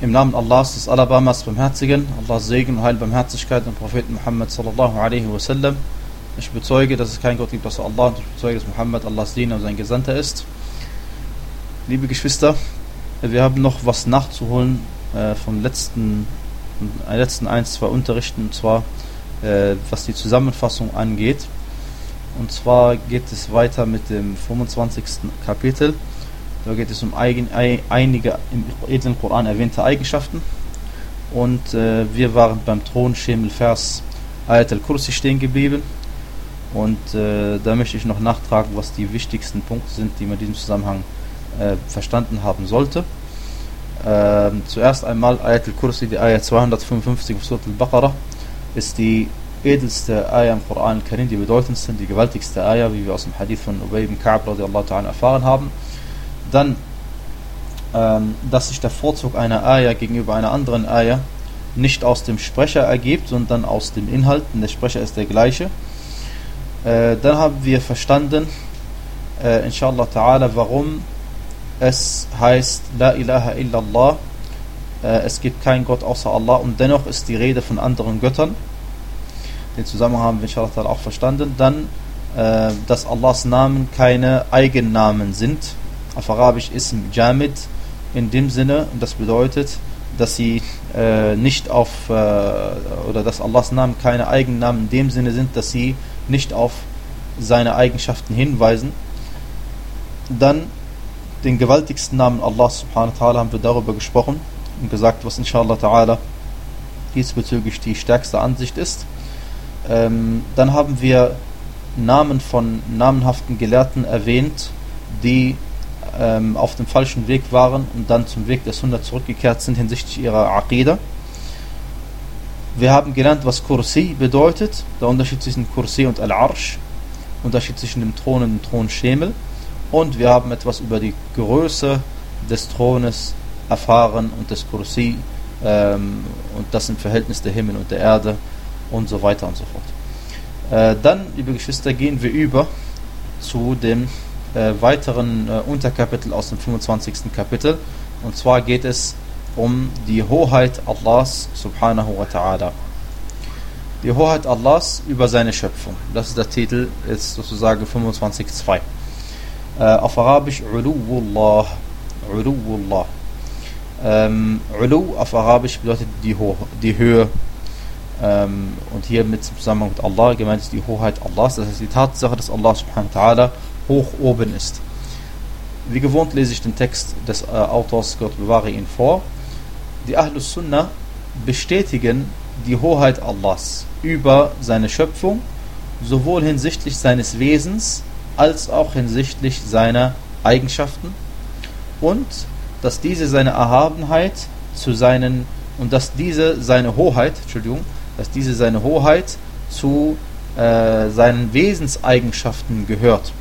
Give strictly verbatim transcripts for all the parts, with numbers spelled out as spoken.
Im Namen Allahs, des Allerbarmers Barmherzigen, Allahs Segen und Heil, Barmherzigkeit und Propheten Muhammad sallallahu alaihi wasallam. Ich bezeuge, dass es keinen Gott gibt außer Allah, und ich bezeuge, dass Muhammad Allahs Diener und sein Gesandter ist. Liebe Geschwister, wir haben noch was nachzuholen äh, vom letzten, äh, letzten ein, zwei Unterrichten, und zwar äh, was die Zusammenfassung angeht. Und zwar geht es weiter mit dem fünfundzwanzigsten Kapitel. Da geht es um eigen, einige im edlen Koran erwähnte Eigenschaften. Und äh, wir waren beim Thronschemel Vers Ayat al-Kursi stehen geblieben. Und äh, da möchte ich noch nachtragen, was die wichtigsten Punkte sind, die man in diesem Zusammenhang äh, verstanden haben sollte. Äh, zuerst einmal Ayat al-Kursi, die Ayat zweihundertfünfundfünfzig auf Surat al-Baqarah, ist die edelste Ayah im Koran al-Karim, die bedeutendste, die gewaltigste Ayah, wie wir aus dem Hadith von Ubay ibn Ka'b radiallahu ta'ala erfahren haben. Dann, ähm, dass sich der Vorzug einer Ayah gegenüber einer anderen Ayah nicht aus dem Sprecher ergibt, sondern aus dem Inhalt, und der Sprecher ist der gleiche. Äh, dann haben wir verstanden, äh, inshallah ta'ala, warum es heißt La ilaha illallah, äh, es gibt keinen Gott außer Allah, und dennoch ist die Rede von anderen Göttern. Den Zusammenhang haben wir inshallah ta'ala auch verstanden. Dann, äh, dass Allahs Namen keine Eigennamen sind. Auf Arabisch Ism Jamid in dem Sinne, und das bedeutet, dass sie äh, nicht auf, äh, oder dass Allahs Namen keine Eigennamen in dem Sinne sind, dass sie nicht auf seine Eigenschaften hinweisen. Dann den gewaltigsten Namen Allah subhanahu wa ta'ala haben wir darüber gesprochen und gesagt, was inshallah ta'ala diesbezüglich die stärkste Ansicht ist. Ähm, dann haben wir Namen von namenhaften Gelehrten erwähnt, die ähm, auf dem falschen Weg waren und dann zum Weg der Sunna zurückgekehrt sind hinsichtlich ihrer Aqida. Wir haben gelernt, was Kursi bedeutet, der Unterschied zwischen Kursi und Al-Arsh, Unterschied zwischen dem Thron und dem Thronschemel, und wir haben etwas über die Größe des Thrones erfahren und des Kursi ähm, und das im Verhältnis der Himmel und der Erde und so weiter und so fort. Äh, dann, liebe Geschwister, gehen wir über zu dem äh, weiteren äh, Unterkapitel aus dem fünfundzwanzigsten Kapitel, und zwar geht es um die Hoheit Allahs subhanahu wa ta'ala. Die Hoheit Allahs über seine Schöpfung. Das ist der Titel, jetzt sozusagen fünfundzwanzig Punkt zwei. Äh, auf Arabisch Uluwullah. Uluwullah. Ähm, Ulu auf Arabisch bedeutet die, Ho- die Höhe. Ähm, und hier mit Zusammenhang mit Allah gemeint ist die Hoheit Allahs. Das heißt die Tatsache, dass Allah subhanahu wa ta'ala hoch oben ist. Wie gewohnt lese ich den Text des äh, Autors, Gott bewahre ihn, vor. Die Ahlus Sunnah bestätigen die Hoheit Allahs über seine Schöpfung, sowohl hinsichtlich seines Wesens als auch hinsichtlich seiner Eigenschaften, und dass diese seine Erhabenheit zu seinen und dass diese seine Hoheit, Entschuldigung, dass diese seine Hoheit zu äh, seinen Wesenseigenschaften gehört,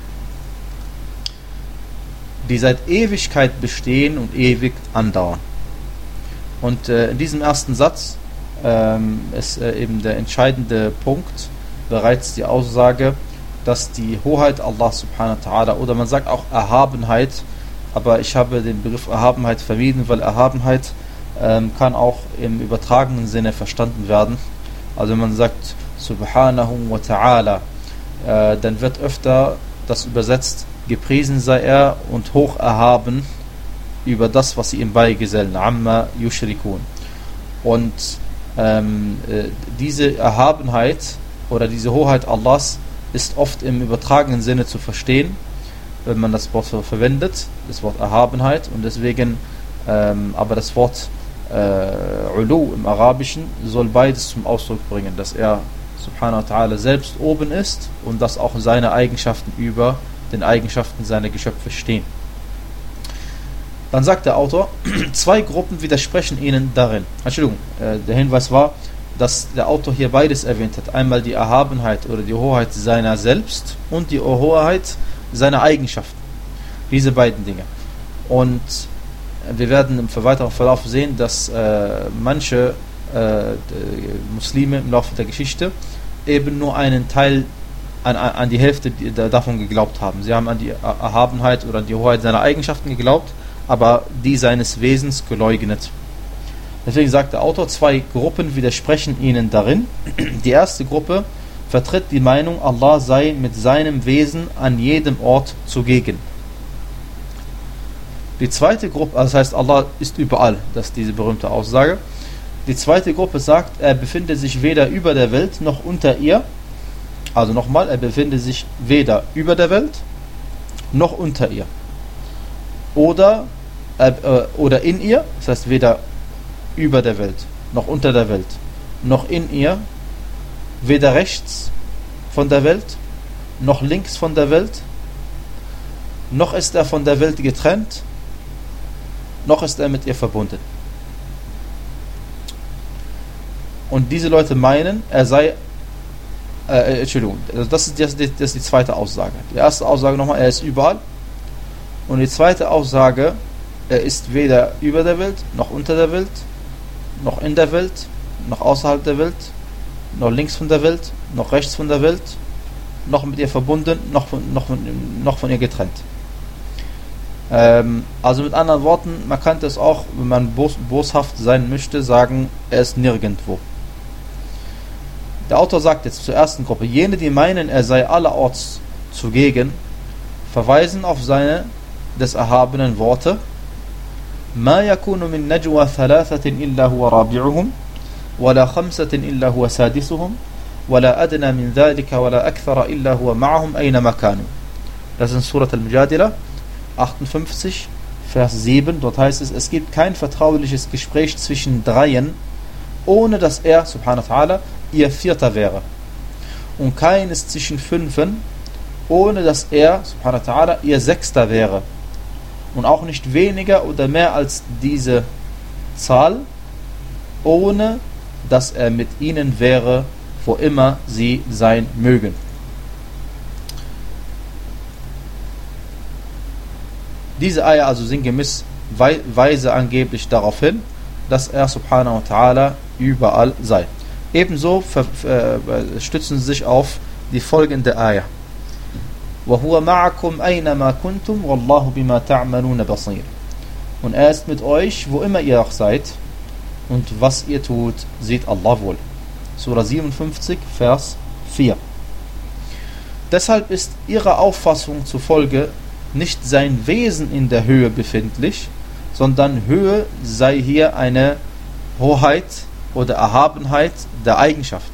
die seit Ewigkeit bestehen und ewig andauern. Und äh, in diesem ersten Satz ähm, ist äh, eben der entscheidende Punkt bereits die Aussage, dass die Hoheit Allah subhanahu wa ta'ala, oder man sagt auch Erhabenheit, aber ich habe den Begriff Erhabenheit vermieden, weil Erhabenheit ähm, kann auch im übertragenen Sinne verstanden werden. Also wenn man sagt Subhanahu wa ta'ala, äh, dann wird öfter das übersetzt, gepriesen sei er und hoch erhaben über das, was sie ihm beigesellen, amma yushrikun. Und ähm, äh, diese Erhabenheit oder diese Hoheit Allahs ist oft im übertragenen Sinne zu verstehen, wenn man das Wort verwendet, das Wort Erhabenheit, und deswegen, ähm, aber das Wort äh, Ulu im Arabischen soll beides zum Ausdruck bringen, dass er subhanahu wa ta'ala selbst oben ist und dass auch seine Eigenschaften über den Eigenschaften seiner Geschöpfe stehen. Dann sagt der Autor, zwei Gruppen widersprechen ihnen darin. Entschuldigung, äh, der Hinweis war, dass der Autor hier beides erwähnt hat. Einmal die Erhabenheit oder die Hoheit seiner selbst und die Hoheit seiner Eigenschaften. Diese beiden Dinge. Und wir werden im weiteren Verlauf sehen, dass äh, manche äh, Muslime im Laufe der Geschichte eben nur einen Teil An, an die Hälfte davon geglaubt haben. Sie haben an die Erhabenheit oder an die Hoheit seiner Eigenschaften geglaubt, aber die seines Wesens geleugnet. Deswegen sagt der Autor, zwei Gruppen widersprechen ihnen darin. Die erste Gruppe vertritt die Meinung, Allah sei mit seinem Wesen an jedem Ort zugegen. Die zweite Gruppe, also das heißt, Allah ist überall, das ist diese berühmte Aussage. Die zweite Gruppe sagt, er befindet sich weder über der Welt noch unter ihr. Also nochmal, er befindet sich weder über der Welt noch unter ihr. Oder, äh, oder in ihr, das heißt weder über der Welt noch unter der Welt noch in ihr, weder rechts von der Welt noch links von der Welt, noch ist er von der Welt getrennt, noch ist er mit ihr verbunden. Und diese Leute meinen, er sei äh, Entschuldigung, das ist, das, das ist die zweite Aussage. Die erste Aussage nochmal, er ist überall. Und die zweite Aussage, er ist weder über der Welt, noch unter der Welt, noch in der Welt, noch außerhalb der Welt, noch links von der Welt, noch rechts von der Welt, noch mit ihr verbunden, noch von, noch von, noch von ihr getrennt. Ähm, also mit anderen Worten, man kann das auch, wenn man bos, boshaft sein möchte, sagen, er ist nirgendwo. Der Autor sagt jetzt zur ersten Gruppe, jene, die meinen, er sei allerorts zugegen, verweisen auf seine des erhabenen Worte, ما يكون من نجوى ثلاثة إلا هو رابعهم ولا خمسة إلا هو سادسهم ولا أدنى من ذلك ولا أكثر إلا هو معهم أينما كانوا. Das ist in Surat al-Mujadila achtundfünfzig, Vers sieben. Dort heißt es, es gibt kein vertrauliches Gespräch zwischen Dreien, ohne dass er, subhanahu wa ta'ala, ihr Vierter wäre. Und keines zwischen Fünfen, ohne dass er, subhanahu wa ta'ala, ihr Sechster wäre. Und auch nicht weniger oder mehr als diese Zahl, ohne dass er mit ihnen wäre, wo immer sie sein mögen. Diese Eier also sinngemäß weise angeblich darauf hin, dass er subhanahu wa ta'ala überall sei. Ebenso äh, stützen sie sich auf die folgende Eier. وَهُوَ مَعَكُمْ أَيْنَمَا كُنْتُمْ وَاللَّهُ بِمَا تَعْمَلُونَ بَصِيرٌ. Und er ist mit euch, wo immer ihr auch seid, und was ihr tut, sieht Allah wohl. Surah siebenundfünfzig, Vers vier. Deshalb ist ihrer Auffassung zufolge nicht sein Wesen in der Höhe befindlich, sondern Höhe sei hier eine Hoheit oder Erhabenheit der Eigenschaft.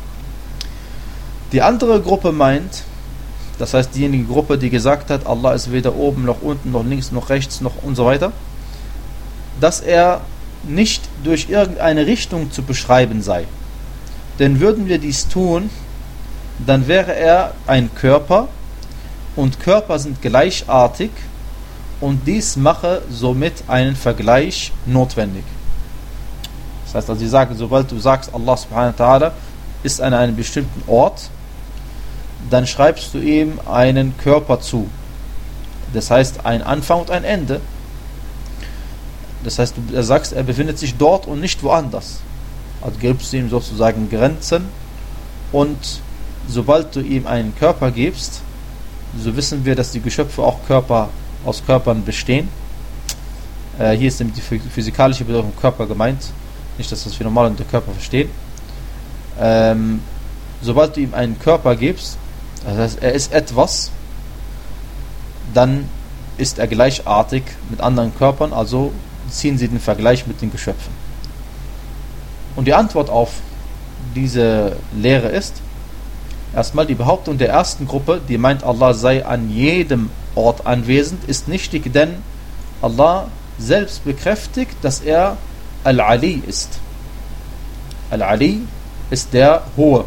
Die andere Gruppe meint, das heißt diejenige Gruppe, die gesagt hat, Allah ist weder oben noch unten, noch links, noch rechts, noch und so weiter, dass er nicht durch irgendeine Richtung zu beschreiben sei. Denn würden wir dies tun, dann wäre er ein Körper und Körper sind gleichartig und dies mache somit einen Vergleich notwendig. Das heißt also, sie sagen, sobald du sagst, Allah subhanahu wa ta'ala ist an einem bestimmten Ort, dann schreibst du ihm einen Körper zu. Das heißt, ein Anfang und ein Ende. Das heißt, du sagst, er befindet sich dort und nicht woanders. Also gibst du ihm sozusagen Grenzen und sobald du ihm einen Körper gibst, so wissen wir, dass die Geschöpfe auch Körper aus Körpern bestehen. Äh, hier ist die physikalische Bedeutung Körper gemeint, nicht, dass das wir normal unter Körper verstehen. Ähm, sobald du ihm einen Körper gibst, das heißt, er ist etwas, dann ist er gleichartig mit anderen Körpern, also ziehen sie den Vergleich mit den Geschöpfen. Und die Antwort auf diese Lehre ist, erstmal die Behauptung der ersten Gruppe, die meint, Allah sei an jedem Ort anwesend, ist nichtig, denn Allah selbst bekräftigt, dass er Al-Ali ist. Al-Ali ist der Hohe.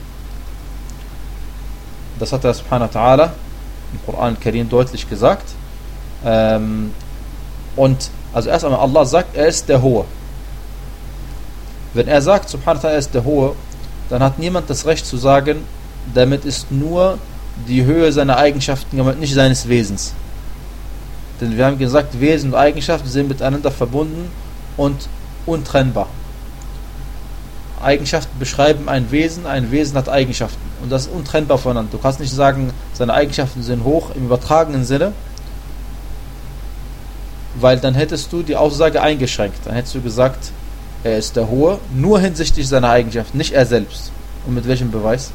Das hat er subhanahu wa ta'ala im Koran Karim deutlich gesagt. Ähm, und also erst einmal Allah sagt, er ist der Hohe. Wenn er sagt, subhanahu wa ta'ala, er ist der Hohe, dann hat niemand das Recht zu sagen, damit ist nur die Höhe seiner Eigenschaften gemeint, nicht seines Wesens. Denn wir haben gesagt, Wesen und Eigenschaften sind miteinander verbunden und untrennbar. Eigenschaften beschreiben ein Wesen, ein Wesen hat Eigenschaften und das ist untrennbar voneinander. Du kannst nicht sagen, seine Eigenschaften sind hoch im übertragenen Sinne, weil dann hättest du die Aussage eingeschränkt. Dann hättest du gesagt, er ist der Hohe, nur hinsichtlich seiner Eigenschaften, nicht er selbst. Und mit welchem Beweis?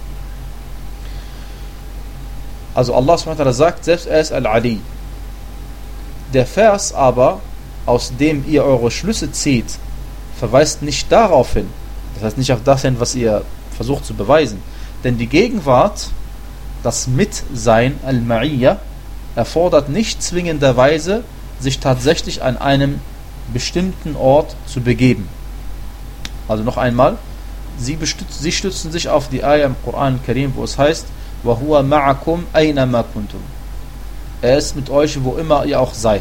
Also Allah subhanahu wa ta'ala sagt selbst, er ist Al-Ali. Der Vers aber, aus dem ihr eure Schlüsse zieht, verweist nicht darauf hin. Das heißt nicht auf das hin, was ihr versucht zu beweisen. Denn die Gegenwart, das Mitsein, Al-Ma'iyya, erfordert nicht zwingenderweise, sich tatsächlich an einem bestimmten Ort zu begeben. Also noch einmal, sie, sie stützen sich auf die Ayah im Koran Karim, wo es heißt, وَهُوَ مَعَكُمْ أَيْنَمَا كُنْتُمْ. Er ist mit euch, wo immer ihr auch seid.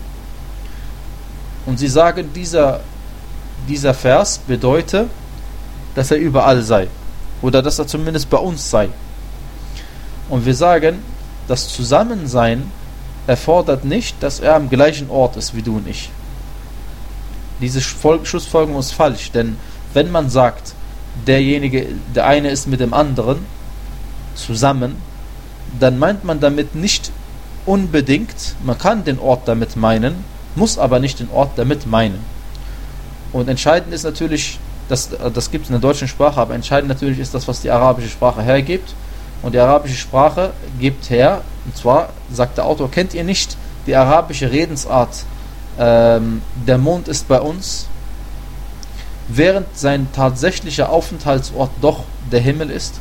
Und sie sagen, dieser, dieser Vers bedeutet, dass er überall sei. Oder dass er zumindest bei uns sei. Und wir sagen, das Zusammensein erfordert nicht, dass er am gleichen Ort ist wie du und ich. Diese Schlussfolgerung ist falsch, denn wenn man sagt, derjenige, der eine ist mit dem anderen zusammen, dann meint man damit nicht unbedingt, man kann den Ort damit meinen, muss aber nicht den Ort damit meinen. Und entscheidend ist natürlich, das, das gibt es in der deutschen Sprache, aber entscheidend natürlich ist das, was die arabische Sprache hergibt. Und die arabische Sprache gibt her, und zwar sagt der Autor, kennt ihr nicht die arabische Redensart, ähm, der Mond ist bei uns, während sein tatsächlicher Aufenthaltsort doch der Himmel ist?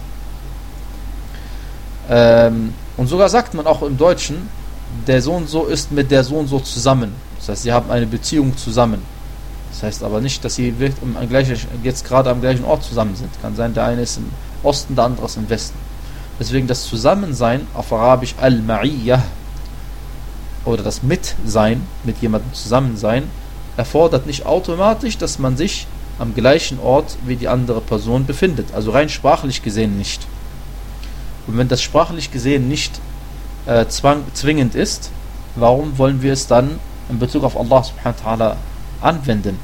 Ähm, und sogar sagt man auch im Deutschen, der so und so ist mit der so und so zusammen. Das heißt, sie haben eine Beziehung zusammen. Das heißt aber nicht, dass sie jetzt gerade am gleichen Ort zusammen sind. Kann sein, der eine ist im Osten, der andere ist im Westen. Deswegen das Zusammensein, auf Arabisch Al-Ma'iyya, oder das Mitsein, mit jemandem zusammen sein, erfordert nicht automatisch, dass man sich am gleichen Ort wie die andere Person befindet. Also rein sprachlich gesehen nicht. Und wenn das sprachlich gesehen nicht äh, zwang, zwingend ist, warum wollen wir es dann in Bezug auf Allah subhanahu wa ta'ala anwenden?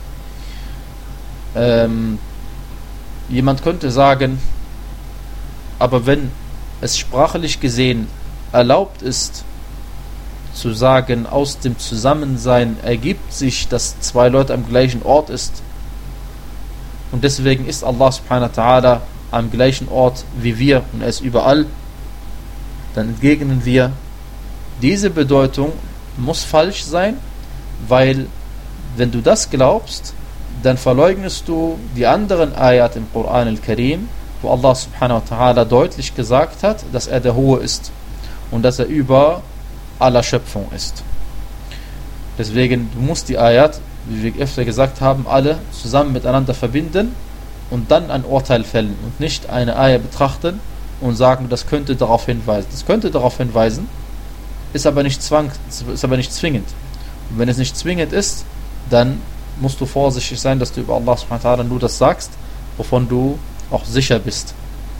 Ähm, jemand könnte sagen, aber wenn es sprachlich gesehen erlaubt ist, zu sagen, aus dem Zusammensein ergibt sich, dass zwei Leute am gleichen Ort ist, und deswegen ist Allah subhanahu wa ta'ala am gleichen Ort wie wir und er ist überall, dann entgegnen wir, diese Bedeutung muss falsch sein, weil wenn du das glaubst, dann verleugnest du die anderen Ayat im Koran al-Karim, wo Allah subhanahu wa ta'ala deutlich gesagt hat, dass er der Hohe ist und dass er über aller Schöpfung ist. Deswegen, du musst die Ayat, wie wir öfter gesagt haben, alle zusammen miteinander verbinden und dann ein Urteil fällen und nicht eine Ayah betrachten und sagen, das könnte darauf hinweisen. Das könnte darauf hinweisen, ist aber nicht zwang, ist aber nicht zwingend. Und wenn es nicht zwingend ist, dann musst du vorsichtig sein, dass du über Allah subhanahu wa ta'ala nur das sagst, wovon du auch sicher bist.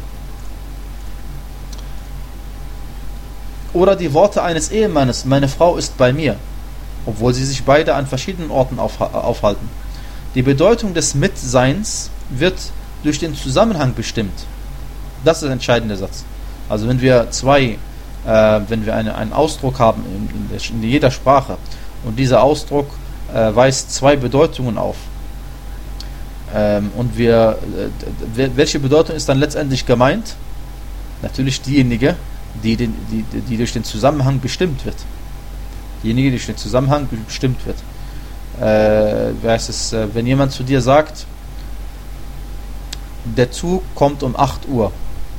Oder die Worte eines Ehemannes, meine Frau ist bei mir, obwohl sie sich beide an verschiedenen Orten auf, aufhalten. Die Bedeutung des Mitseins wird durch den Zusammenhang bestimmt. Das ist der entscheidende Satz. Also wenn wir zwei, äh, wenn wir eine, einen Ausdruck haben in, in, in jeder Sprache und dieser Ausdruck äh, weist zwei Bedeutungen auf, ähm, und wir, äh, welche Bedeutung ist dann letztendlich gemeint? Natürlich diejenige, die, den, die, die durch den Zusammenhang bestimmt wird. Diejenige, die durch den Zusammenhang bestimmt wird. Äh, wie heißt es, äh, wenn jemand zu dir sagt, der Zug kommt um acht Uhr,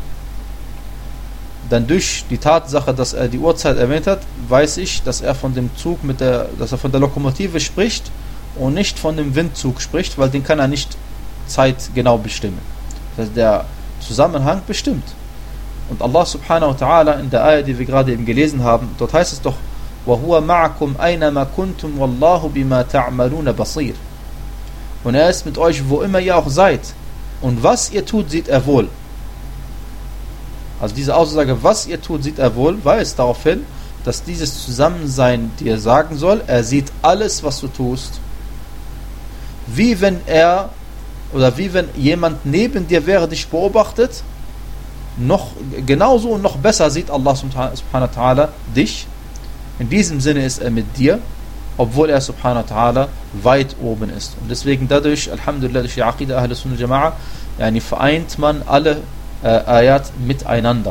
dann durch die Tatsache, dass er die Uhrzeit erwähnt hat, weiß ich, dass er von dem Zug mit der, dass er von der Lokomotive spricht und nicht von dem Windzug spricht, weil den kann er nicht zeitgenau bestimmen. Das heißt, der Zusammenhang bestimmt. Und Allah subhanahu wa ta'ala in der Ayah, die wir gerade eben gelesen haben, dort heißt es doch, وَهُوَ مَعَكُمْ أَيْنَمَا كُنْتُمْ وَاللَّهُ بِمَا تَعْمَلُونَ بَصِيرٌ. Und er ist mit euch, wo immer ihr auch seid. Und was ihr tut, sieht er wohl. Also diese Aussage, was ihr tut, sieht er wohl, weist darauf hin, dass dieses Zusammensein dir sagen soll, er sieht alles, was du tust. Wie wenn er, oder wie wenn jemand neben dir wäre, dich beobachtet, noch genauso und noch besser sieht Allah subhanahu wa ta'ala dich. In diesem Sinne ist er mit dir obwohl er subhanahu wa ta'ala weit oben ist. Und deswegen dadurch, Alhamdulillah, durch die Aqidah Ahl Sunnah Jama'a, yani vereint man alle äh, Ayat miteinander.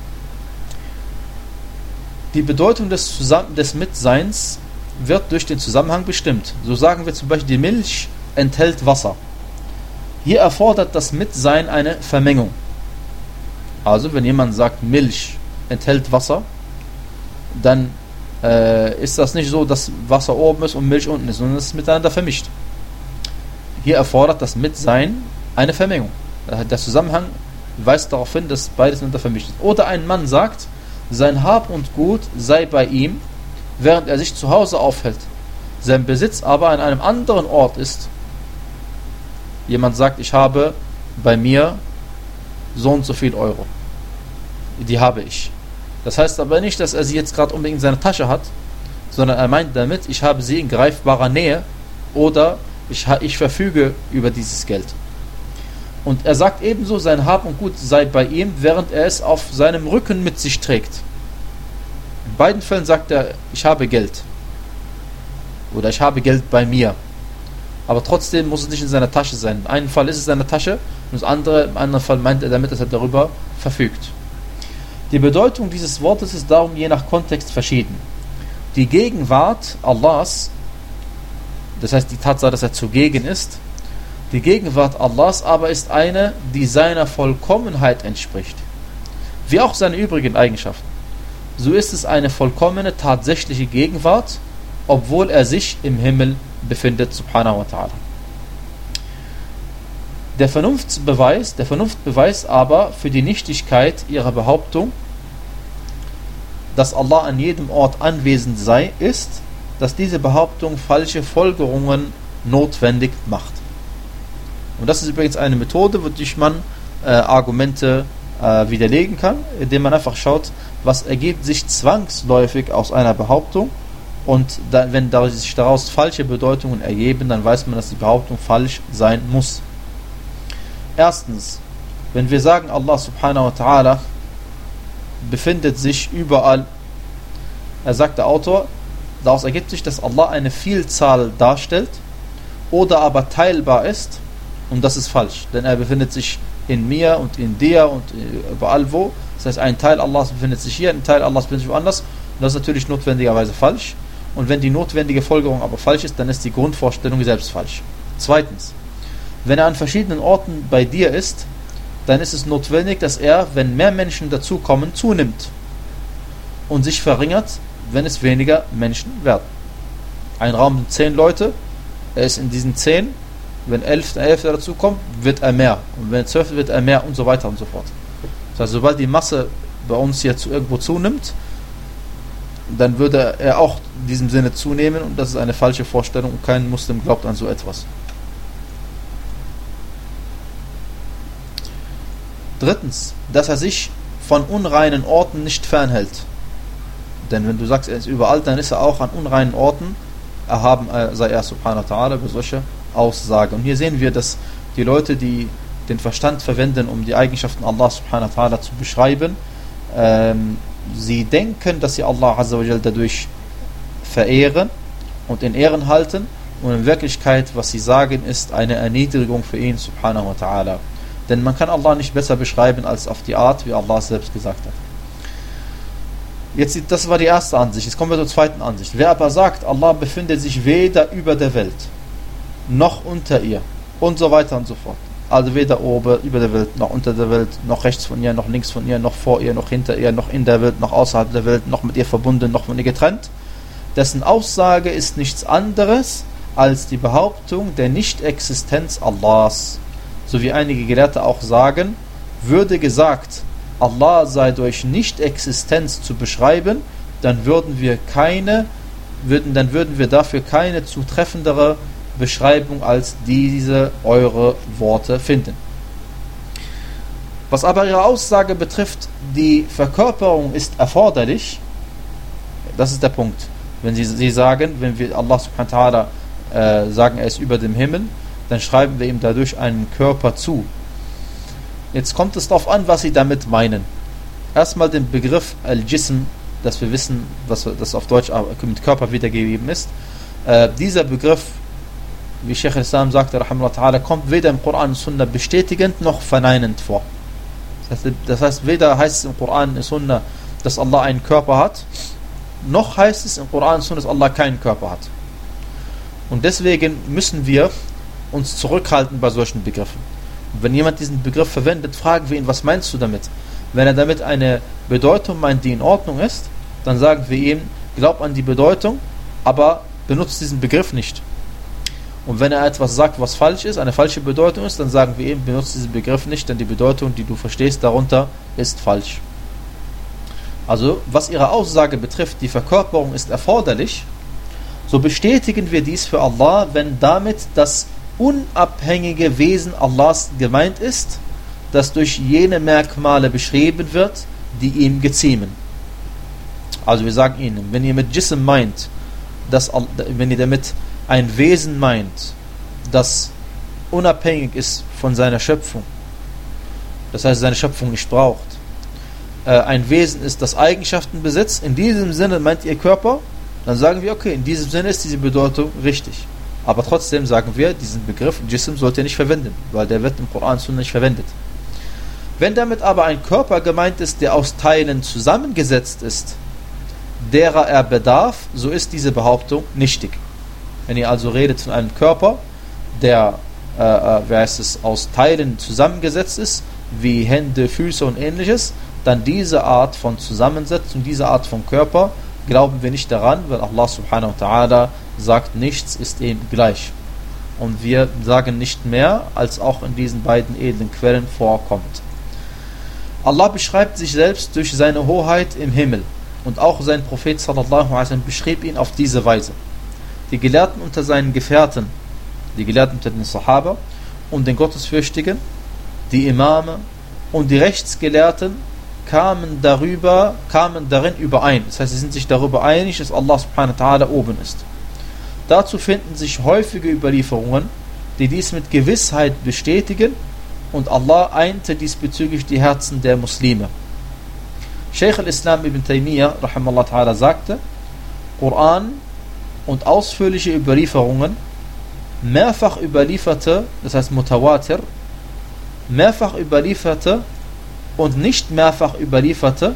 Die Bedeutung des, Zusamm- des Mitseins wird durch den Zusammenhang bestimmt. So sagen wir zum Beispiel, die Milch enthält Wasser. Hier erfordert das Mitsein eine Vermengung. Also wenn jemand sagt, Milch enthält Wasser, dann äh, ist das nicht so, dass Wasser oben ist und Milch unten ist, sondern es ist miteinander vermischt. Hier erfordert das Mitsein eine Vermengung. Der Zusammenhang weist darauf hin, dass beides miteinander vermischt ist. Oder ein Mann sagt, sein Hab und Gut sei bei ihm, während er sich zu Hause aufhält. Sein Besitz aber an einem anderen Ort ist. Jemand sagt, ich habe bei mir so und so viel Euro. Die habe ich. Das heißt aber nicht, dass er sie jetzt gerade unbedingt in seiner Tasche hat, sondern er meint damit, ich habe sie in greifbarer Nähe oder ich, ich verfüge über dieses Geld. Und er sagt ebenso, sein Hab und Gut sei bei ihm, während er es auf seinem Rücken mit sich trägt. In beiden Fällen sagt er, ich habe Geld. Oder ich habe Geld bei mir. Aber trotzdem muss es nicht in seiner Tasche sein. Im einen Fall ist es in seiner Tasche, und das andere, im anderen Fall meint er damit, dass er darüber verfügt. Die Bedeutung dieses Wortes ist darum je nach Kontext verschieden. Die Gegenwart Allahs, das heißt die Tatsache, dass er zugegen ist, die Gegenwart Allahs aber ist eine, die seiner Vollkommenheit entspricht. Wie auch seine übrigen Eigenschaften. So ist es eine vollkommene, tatsächliche Gegenwart, obwohl er sich im Himmel befindet, subhanahu wa ta'ala. Der Vernunftsbeweis, der Vernunftbeweis aber für die Nichtigkeit ihrer Behauptung, dass Allah an jedem Ort anwesend sei, ist, dass diese Behauptung falsche Folgerungen notwendig macht. Und das ist übrigens eine Methode, wodurch man äh, Argumente äh, widerlegen kann, indem man einfach schaut, was ergibt sich zwangsläufig aus einer Behauptung, und da, wenn sich daraus falsche Bedeutungen ergeben, dann weiß man, dass die Behauptung falsch sein muss. Erstens, wenn wir sagen, Allah subhanahu wa ta'ala befindet sich überall, er sagt der Autor, daraus ergibt sich, dass Allah eine Vielzahl darstellt oder aber teilbar ist, und das ist falsch, denn er befindet sich in mir und in dir und überall wo. Das heißt, ein Teil Allahs befindet sich hier, ein Teil Allahs befindet sich woanders, und das ist natürlich notwendigerweise falsch. Und wenn die notwendige Folgerung aber falsch ist, dann ist die Grundvorstellung selbst falsch. Zweitens, wenn er an verschiedenen Orten bei dir ist, dann ist es notwendig, dass er, wenn mehr Menschen dazukommen, zunimmt und sich verringert, wenn es weniger Menschen werden. Ein Raum sind zehn Leute, er ist in diesen zehn, wenn elf, elf dazukommt, wird er mehr, und wenn zwölf wird er mehr, und so weiter und so fort. Das heißt, sobald die Masse bei uns jetzt irgendwo zunimmt, dann würde er auch in diesem Sinne zunehmen, und das ist eine falsche Vorstellung, und kein Muslim glaubt an so etwas. Drittens, dass er sich von unreinen Orten nicht fernhält. Denn wenn du sagst, er ist überall, dann ist er auch an unreinen Orten erhaben, sei er subhanahu wa ta'ala, für solche Aussage. Und hier sehen wir, dass die Leute, die den Verstand verwenden, um die Eigenschaften Allah subhanahu wa ta'ala zu beschreiben, ähm, sie denken, dass sie Allah azza wa jal dadurch verehren und in Ehren halten, und in Wirklichkeit, was sie sagen, ist eine Erniedrigung für ihn subhanahu wa ta'ala. Denn man kann Allah nicht besser beschreiben als auf die Art, wie Allah es selbst gesagt hat. Jetzt, das war die erste Ansicht. Jetzt kommen wir zur zweiten Ansicht. Wer aber sagt, Allah befindet sich weder über der Welt, noch unter ihr, und so weiter und so fort. Also weder oben über der Welt, noch unter der Welt, noch rechts von ihr, noch links von ihr, noch vor ihr, noch hinter ihr, noch in der Welt, noch außerhalb der Welt, noch mit ihr verbunden, noch von ihr getrennt. Dessen Aussage ist nichts anderes als die Behauptung der Nicht-Existenz Allahs. So wie einige Gelehrte auch sagen, würde gesagt, Allah sei durch Nicht-Existenz zu beschreiben, dann würden wir keine, würden, dann würden wir dafür keine zutreffendere Beschreibung als diese eure Worte finden. Was aber ihre Aussage betrifft, die Verkörperung ist erforderlich, das ist der Punkt. Wenn sie, sie sagen, wenn wir Allah subhanahu wa ta'ala äh, sagen, er ist über dem Himmel, dann schreiben wir ihm dadurch einen Körper zu. Jetzt kommt es darauf an, was sie damit meinen. Erstmal den Begriff Al-Jism, dass wir wissen, was das auf Deutsch mit Körper wiedergegeben ist. Äh, dieser Begriff, wie Sheikh al-Islam sagte, rahimahullah ta'ala, kommt weder im Koran und Sunna bestätigend noch verneinend vor. Das heißt, das heißt, weder heißt es im Koran und Sunna, dass Allah einen Körper hat, noch heißt es im Koran und Sunna, dass Allah keinen Körper hat. Und deswegen müssen wir uns zurückhalten bei solchen Begriffen. Und wenn jemand diesen Begriff verwendet, fragen wir ihn, was meinst du damit? Wenn er damit eine Bedeutung meint, die in Ordnung ist, dann sagen wir ihm, glaub an die Bedeutung, aber benutzt diesen Begriff nicht. Und wenn er etwas sagt, was falsch ist, eine falsche Bedeutung ist, dann sagen wir ihm, benutzt diesen Begriff nicht, denn die Bedeutung, die du verstehst darunter, ist falsch. Also, was ihre Aussage betrifft, die Verkörperung ist erforderlich, so bestätigen wir dies für Allah, wenn damit das unabhängige Wesen Allahs gemeint ist, das durch jene Merkmale beschrieben wird, die ihm geziemen. Also wir sagen ihnen, wenn ihr mit Jism meint, dass, wenn ihr damit ein Wesen meint, das unabhängig ist von seiner Schöpfung, das heißt seine Schöpfung nicht braucht, äh, ein Wesen ist, das Eigenschaften besitzt, in diesem Sinne meint ihr Körper, dann sagen wir, okay, in diesem Sinne ist diese Bedeutung richtig. Aber trotzdem sagen wir, diesen Begriff Jism sollt ihr nicht verwenden, weil der wird im Koran und nicht verwendet. Wenn damit aber ein Körper gemeint ist, der aus Teilen zusammengesetzt ist, derer er bedarf, so ist diese Behauptung nichtig. Wenn ihr also redet von einem Körper, der äh, wie heißt es, aus Teilen zusammengesetzt ist, wie Hände, Füße und ähnliches, dann diese Art von Zusammensetzung, diese Art von Körper, glauben wir nicht daran, weil Allah subhanahu wa ta'ala sagt, nichts ist ihm gleich. Und wir sagen nicht mehr, als auch in diesen beiden edlen Quellen vorkommt. Allah beschreibt sich selbst durch seine Hoheit im Himmel. Und auch sein Prophet sallallahu alaihi wasallam beschrieb ihn auf diese Weise. Die Gelehrten unter seinen Gefährten, die Gelehrten unter den Sahaba und den Gottesfürchtigen, die Imame und die Rechtsgelehrten kamen darüber, kamen darin überein. Das heißt, sie sind sich darüber einig, dass Allah subhanahu wa ta'ala oben ist. Dazu finden sich häufige Überlieferungen, die dies mit Gewissheit bestätigen, und Allah einte diesbezüglich die Herzen der Muslime. Sheikh al-Islam ibn Taymiyyah rahimahullah ta'ala sagte, Koran und ausführliche Überlieferungen, mehrfach überlieferte, das heißt Mutawatir, mehrfach überlieferte und nicht mehrfach überlieferte,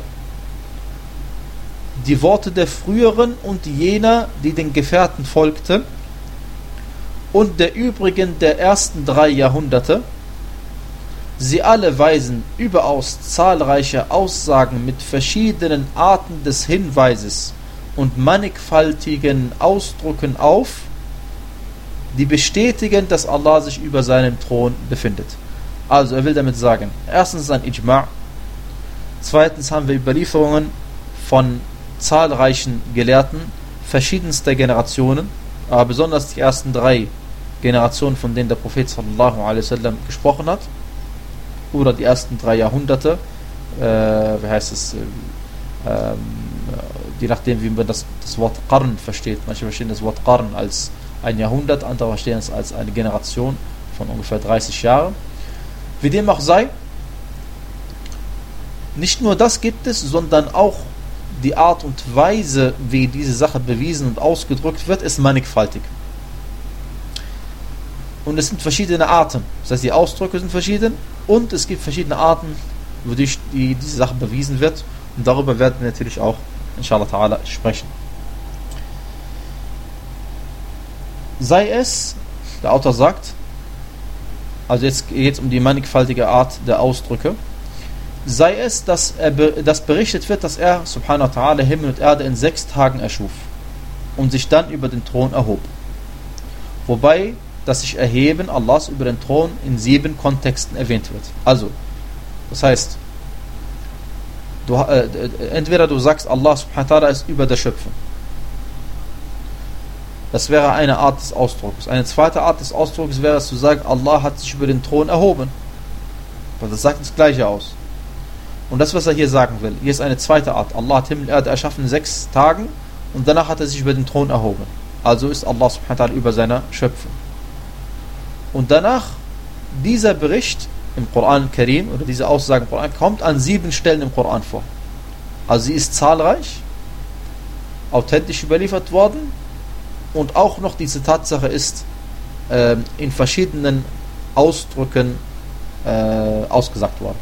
die Worte der früheren und jener, die den Gefährten folgten, und der übrigen der ersten drei Jahrhunderte, sie alle weisen überaus zahlreiche Aussagen mit verschiedenen Arten des Hinweises und mannigfaltigen Ausdrücken auf, die bestätigen, dass Allah sich über seinem Thron befindet. Also er will damit sagen, erstens ein Ijma', zweitens haben wir Überlieferungen von zahlreichen Gelehrten verschiedenster Generationen, aber besonders die ersten drei Generationen, von denen der Prophet sallallahu alaihi wasallam gesprochen hat, oder die ersten drei Jahrhunderte, äh, wie heißt es, äh, äh, je nachdem, wie man das, das Wort Qarn versteht. Manche verstehen das Wort Qarn als ein Jahrhundert, andere verstehen es als eine Generation von ungefähr dreißig Jahren. Wie dem auch sei, nicht nur das gibt es, sondern auch die Art und Weise, wie diese Sache bewiesen und ausgedrückt wird, ist mannigfaltig. Und es sind verschiedene Arten. Das heißt, die Ausdrücke sind verschieden und es gibt verschiedene Arten, wodurch die, diese Sache bewiesen wird. Und darüber werden wir natürlich auch, inshallah ta'ala, sprechen. Sei es, der Autor sagt, also jetzt geht es um die mannigfaltige Art der Ausdrücke, sei es, dass, er, dass berichtet wird, dass er, subhanahu wa ta'ala, Himmel und Erde in sechs Tagen erschuf und sich dann über den Thron erhob. Wobei das sich Erheben Allahs über den Thron in sieben Kontexten erwähnt wird. Also, das heißt, du, äh, entweder du sagst, Allah subhanahu wa ta'ala ist über der Schöpfung. Das wäre eine Art des Ausdrucks. Eine zweite Art des Ausdrucks wäre es zu sagen, Allah hat sich über den Thron erhoben. Weil das sagt das Gleiche aus. Und das, was er hier sagen will, hier ist eine zweite Art. Allah hat Himmel und Erde erschaffen in sechs Tagen und danach hat er sich über den Thron erhoben. Also ist Allah subhanahu wa ta'ala über seiner Schöpfung. Und danach, dieser Bericht im Koran Karim, oder diese Aussage im Koran, kommt an sieben Stellen im Koran vor. Also sie ist zahlreich, authentisch überliefert worden und auch noch diese Tatsache ist äh, in verschiedenen Ausdrücken äh, ausgesagt worden.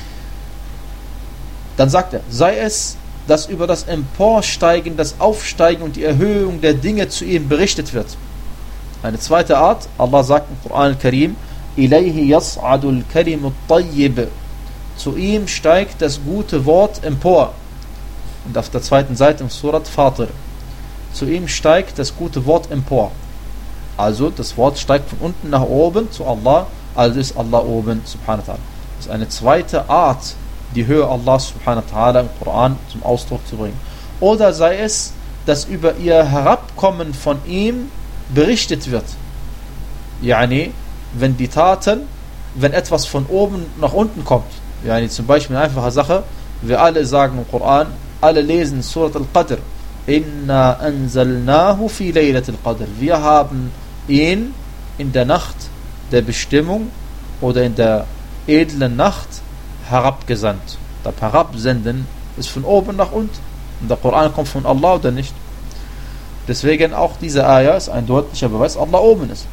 Dann sagt er, sei es, dass über das Emporsteigen, das Aufsteigen und die Erhöhung der Dinge zu ihm berichtet wird. Eine zweite Art, Allah sagt im Koran al-Karim, Ilayhi yas'adul kalimut tayyib. Zu ihm steigt das gute Wort empor. Und auf der zweiten Seite im Surat Fatir. Zu ihm steigt das gute Wort empor. Also das Wort steigt von unten nach oben zu Allah, also ist Allah oben, subhanahu wa ta'ala. Das ist eine zweite Art, die Höhe Allah subhanahu wa ta'ala im Koran zum Ausdruck zu bringen. Oder sei es, dass über ihr Herabkommen von ihm berichtet wird. Yani, wenn die Taten, wenn etwas von oben nach unten kommt, yani zum Beispiel eine einfache Sache, wir alle sagen im Koran, alle lesen Surat al-Qadr, Inna anzalnahu fi laylat al-Qadr. Wir haben ihn in der Nacht der Bestimmung oder in der edlen Nacht herabgesandt. Das Herabsenden ist von oben nach unten. Und der Koran kommt von Allah oder nicht. Deswegen auch diese Ayah ist ein deutlicher Beweis, Allah oben ist.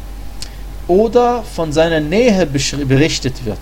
Oder von seiner Nähe berichtet wird.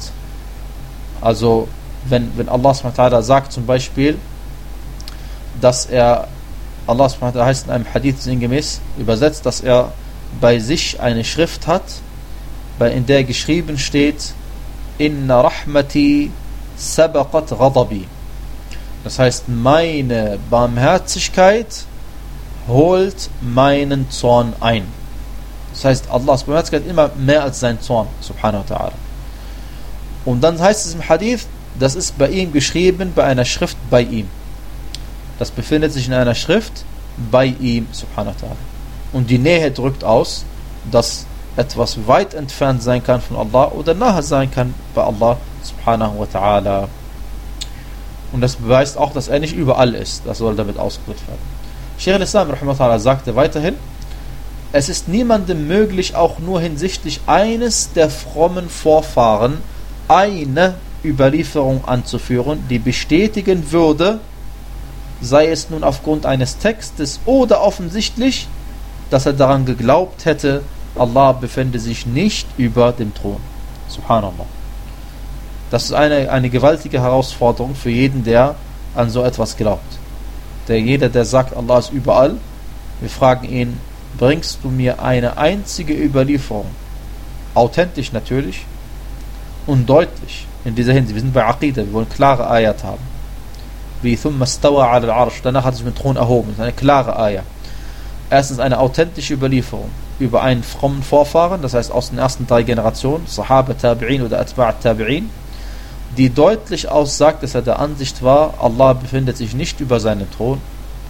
Also wenn, wenn Allah subhanahu wa ta'ala sagt zum Beispiel, dass er, Allah subhanahu wa ta'ala heißt in einem Hadith sinngemäß übersetzt, dass er bei sich eine Schrift hat, bei, in der geschrieben steht, Inna rahmati sabaqat ghadabi. Das heißt, meine Barmherzigkeit holt meinen Zorn ein. Das heißt, Allahs Barmherzigkeit immer mehr als sein Zorn, subhanahu wa ta'ala. Und dann heißt es im Hadith, das ist bei ihm geschrieben, bei einer Schrift bei ihm. Das befindet sich in einer Schrift bei ihm, subhanahu wa ta'ala. Und die Nähe drückt aus, dass etwas weit entfernt sein kann von Allah oder nahe sein kann bei Allah, subhanahu wa ta'ala. Und das beweist auch, dass er nicht überall ist. Das soll damit ausgedrückt werden. Shaykh al-Islam rahimahullah sagte weiterhin, es ist niemandem möglich, auch nur hinsichtlich eines der frommen Vorfahren eine Überlieferung anzuführen, die bestätigen würde, sei es nun aufgrund eines Textes oder offensichtlich, dass er daran geglaubt hätte, Allah befände sich nicht über dem Thron. Subhanallah. Das ist eine, eine gewaltige Herausforderung für jeden, der an so etwas glaubt. Der jeder, der sagt, Allah ist überall, wir fragen ihn, bringst du mir eine einzige Überlieferung, authentisch natürlich und deutlich in dieser Hinsicht. Wir sind bei Aqidah, wir wollen klare Ayat haben. Wie thumma stawa ala al-Arsh, danach hat sich mit Thron erhoben. Das ist eine klare Ayat. Erstens eine authentische Überlieferung über einen frommen Vorfahren, das heißt aus den ersten drei Generationen, Sahaba, Tabi'in oder Atba' Tabi'in, die deutlich aussagt, dass er der Ansicht war, Allah befindet sich nicht über seinen Thron.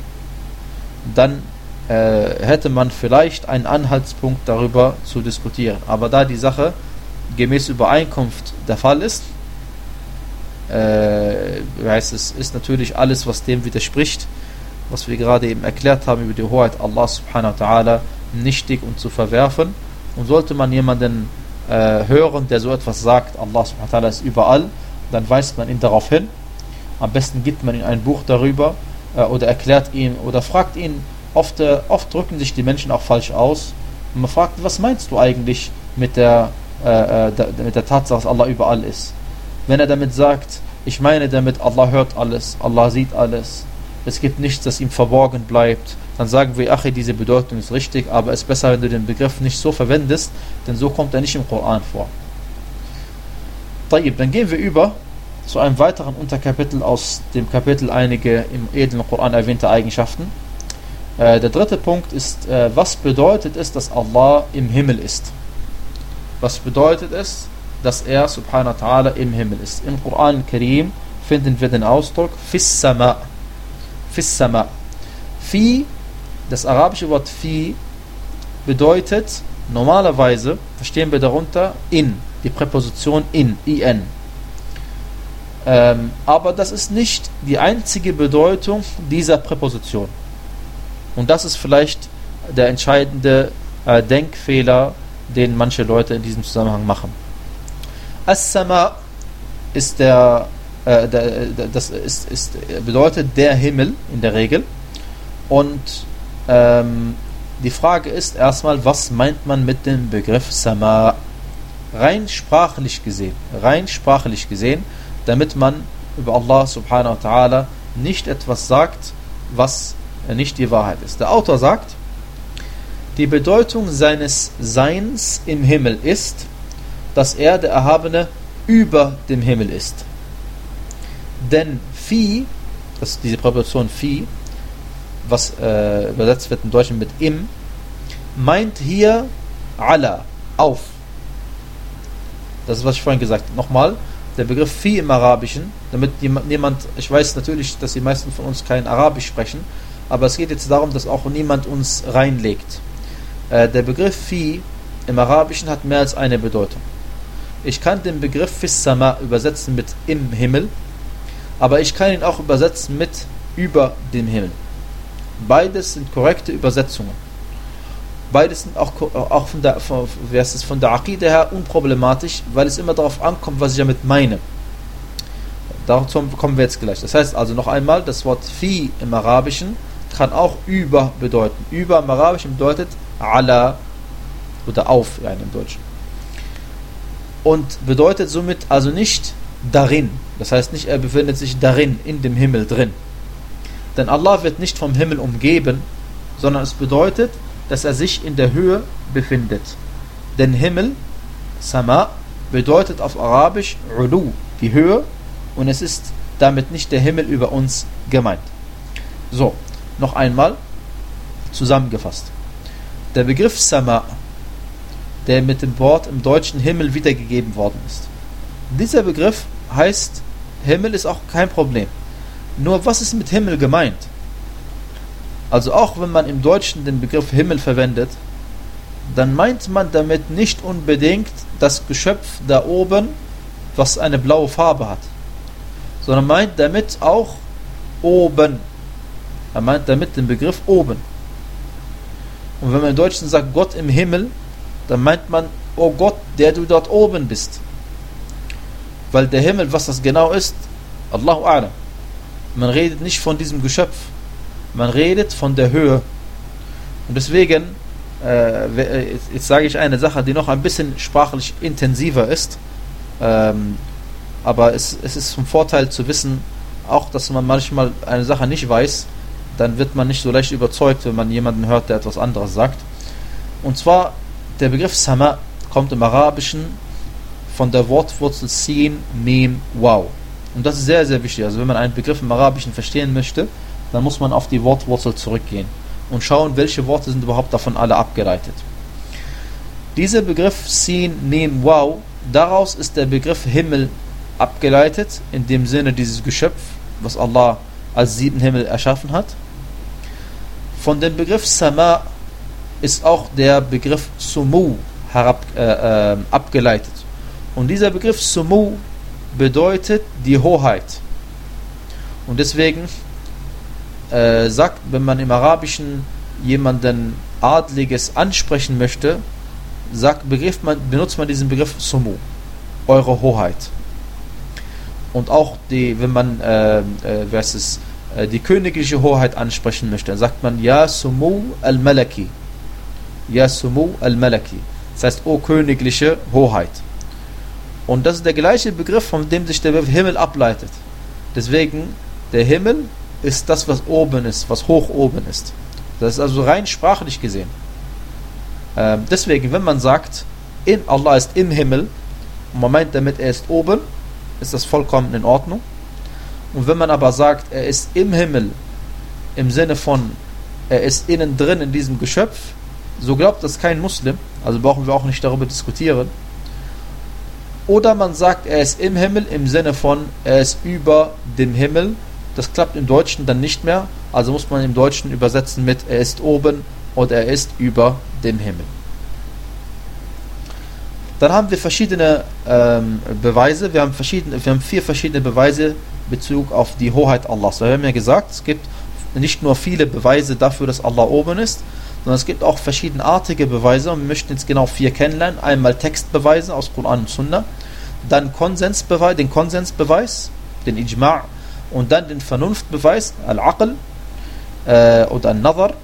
Dann äh, hätte man vielleicht einen Anhaltspunkt darüber zu diskutieren. Aber da die Sache gemäß Übereinkunft der Fall ist, äh, heißt es, ist natürlich alles, was dem widerspricht, was wir gerade eben erklärt haben über die Hoheit Allah subhanahu wa ta'ala, nichtig und zu verwerfen. Und sollte man jemanden äh, hören, der so etwas sagt, Allah subhanahu wa ta'ala ist überall, dann weist man ihn darauf hin. Am besten gibt man ihm ein Buch darüber äh, oder erklärt ihm oder fragt ihn. Oft, äh, oft drücken sich die Menschen auch falsch aus. Und man fragt, was meinst du eigentlich mit der, äh, der, mit der Tatsache, dass Allah überall ist? Wenn er damit sagt, ich meine damit, Allah hört alles, Allah sieht alles, es gibt nichts, das ihm verborgen bleibt, dann sagen wir, ach, diese Bedeutung ist richtig, aber es ist besser, wenn du den Begriff nicht so verwendest, denn so kommt er nicht im Koran vor. Dann gehen wir über zu einem weiteren Unterkapitel aus dem Kapitel einige im edlen Koran erwähnte Eigenschaften. Äh, der dritte Punkt ist, äh, was bedeutet es, dass Allah im Himmel ist? Was bedeutet es, dass er subhanahu wa ta'ala im Himmel ist? Im Koran Karim finden wir den Ausdruck Fis Sama. Fis Sama. Fi, das arabische Wort Fi, bedeutet normalerweise, verstehen wir darunter, in, die Präposition in, in. Ähm, aber das ist nicht die einzige Bedeutung dieser Präposition. Und das ist vielleicht der entscheidende äh, Denkfehler, den manche Leute in diesem Zusammenhang machen. As-Sama ist der, äh, der, der das ist, ist bedeutet der Himmel in der Regel und ähm, die Frage ist erstmal, was meint man mit dem Begriff Sama? Rein sprachlich gesehen, rein sprachlich gesehen, damit man über Allah subhanahu wa ta'ala nicht etwas sagt, was nicht die Wahrheit ist. Der Autor sagt, die Bedeutung seines Seins im Himmel ist, dass er, der Erhabene, über dem Himmel ist. Denn Fi, das ist diese Präposition Fi, was äh, übersetzt wird im Deutschen mit im, meint hier Ala, auf. Das ist, was ich vorhin gesagt habe. Nochmal, der Begriff Fi im Arabischen, damit niemand, ich weiß natürlich, dass die meisten von uns kein Arabisch sprechen, aber es geht jetzt darum, dass auch niemand uns reinlegt. Äh, der Begriff Fi im Arabischen hat mehr als eine Bedeutung. Ich kann den Begriff Fis Sama übersetzen mit im Himmel, aber ich kann ihn auch übersetzen mit über dem Himmel. Beides sind korrekte Übersetzungen. Beides sind auch, auch von der, von, wie heißt es, von der Aqide her unproblematisch, weil es immer darauf ankommt, was ich damit meine. Dazu kommen wir jetzt gleich. Das heißt also noch einmal, das Wort Fi im Arabischen kann auch über bedeuten. Über im Arabischen bedeutet Ala oder auf, ja, im Deutschen. Und bedeutet somit also nicht darin. Das heißt nicht, er befindet sich darin, in dem Himmel drin. Denn Allah wird nicht vom Himmel umgeben, sondern es bedeutet, dass er sich in der Höhe befindet. Denn Himmel, Sama, bedeutet auf Arabisch Ulu, die Höhe, und es ist damit nicht der Himmel über uns gemeint. So, noch einmal zusammengefasst. Der Begriff Sama, der mit dem Wort im Deutschen Himmel wiedergegeben worden ist. Dieser Begriff heißt, Himmel ist auch kein Problem. Nur was ist mit Himmel gemeint? Also auch wenn man im Deutschen den Begriff Himmel verwendet, dann meint man damit nicht unbedingt das Geschöpf da oben, was eine blaue Farbe hat, sondern meint damit auch oben. Er meint damit den Begriff oben. Und wenn man im Deutschen sagt Gott im Himmel, dann meint man, oh Gott, der du dort oben bist. Weil der Himmel, was das genau ist, Allahu A'lam. Man redet nicht von diesem Geschöpf. Man redet von der Höhe. Und deswegen, äh, jetzt sage ich eine Sache, die noch ein bisschen sprachlich intensiver ist. Ähm, aber es, es ist vom Vorteil zu wissen, auch dass man manchmal eine Sache nicht weiß, dann wird man nicht so leicht überzeugt, wenn man jemanden hört, der etwas anderes sagt. Und zwar, der Begriff Sama kommt im Arabischen von der Wortwurzel Sin, Mim, Waw. Und das ist sehr, sehr wichtig. Also wenn man einen Begriff im Arabischen verstehen möchte, dann muss man auf die Wortwurzel zurückgehen und schauen, welche Worte sind überhaupt davon alle abgeleitet. Dieser Begriff Sin, Mim, Waw, daraus ist der Begriff Himmel abgeleitet, in dem Sinne dieses Geschöpf, was Allah als sieben Himmel erschaffen hat. Von dem Begriff Sama ist auch der Begriff Sumu herab, äh, äh, abgeleitet. Und dieser Begriff Sumu bedeutet die Hoheit. Und deswegen äh, sagt, wenn man im Arabischen jemanden Adliges ansprechen möchte, sagt, begriff man, benutzt man diesen Begriff Sumu, eure Hoheit. Und auch die, wenn man äh, äh, wer ist es, äh, die königliche Hoheit ansprechen möchte, dann sagt man Ja Sumu al-Malaki. Ja Sumu al-Malaki. Das heißt, o königliche Hoheit. Und das ist der gleiche Begriff, von dem sich der Begriff Himmel ableitet. Deswegen, der Himmel ist das, was oben ist, was hoch oben ist. Das ist also rein sprachlich gesehen. Ähm, deswegen, wenn man sagt, in Allah ist im Himmel, und man meint damit, er ist oben, ist das vollkommen in Ordnung. Und wenn man aber sagt, er ist im Himmel, im Sinne von, er ist innen drin in diesem Geschöpf, so glaubt das kein Muslim, also brauchen wir auch nicht darüber diskutieren. Oder man sagt, er ist im Himmel, im Sinne von, er ist über dem Himmel. Das klappt im Deutschen dann nicht mehr, also muss man im Deutschen übersetzen mit, er ist oben und er ist über dem Himmel. Dann haben wir verschiedene ähm, Beweise, wir haben, verschiedene, wir haben vier verschiedene Beweise in Bezug auf die Hoheit Allahs. Wir haben ja gesagt, es gibt nicht nur viele Beweise dafür, dass Allah oben ist, sondern es gibt auch verschiedenartige Beweise und wir möchten jetzt genau vier kennenlernen. Einmal Textbeweise aus Koran und Sunna, dann Konsensbeweis, den Konsensbeweis, den Ijma' und dann den Vernunftbeweis, Al-Aql äh, oder Al-Nazar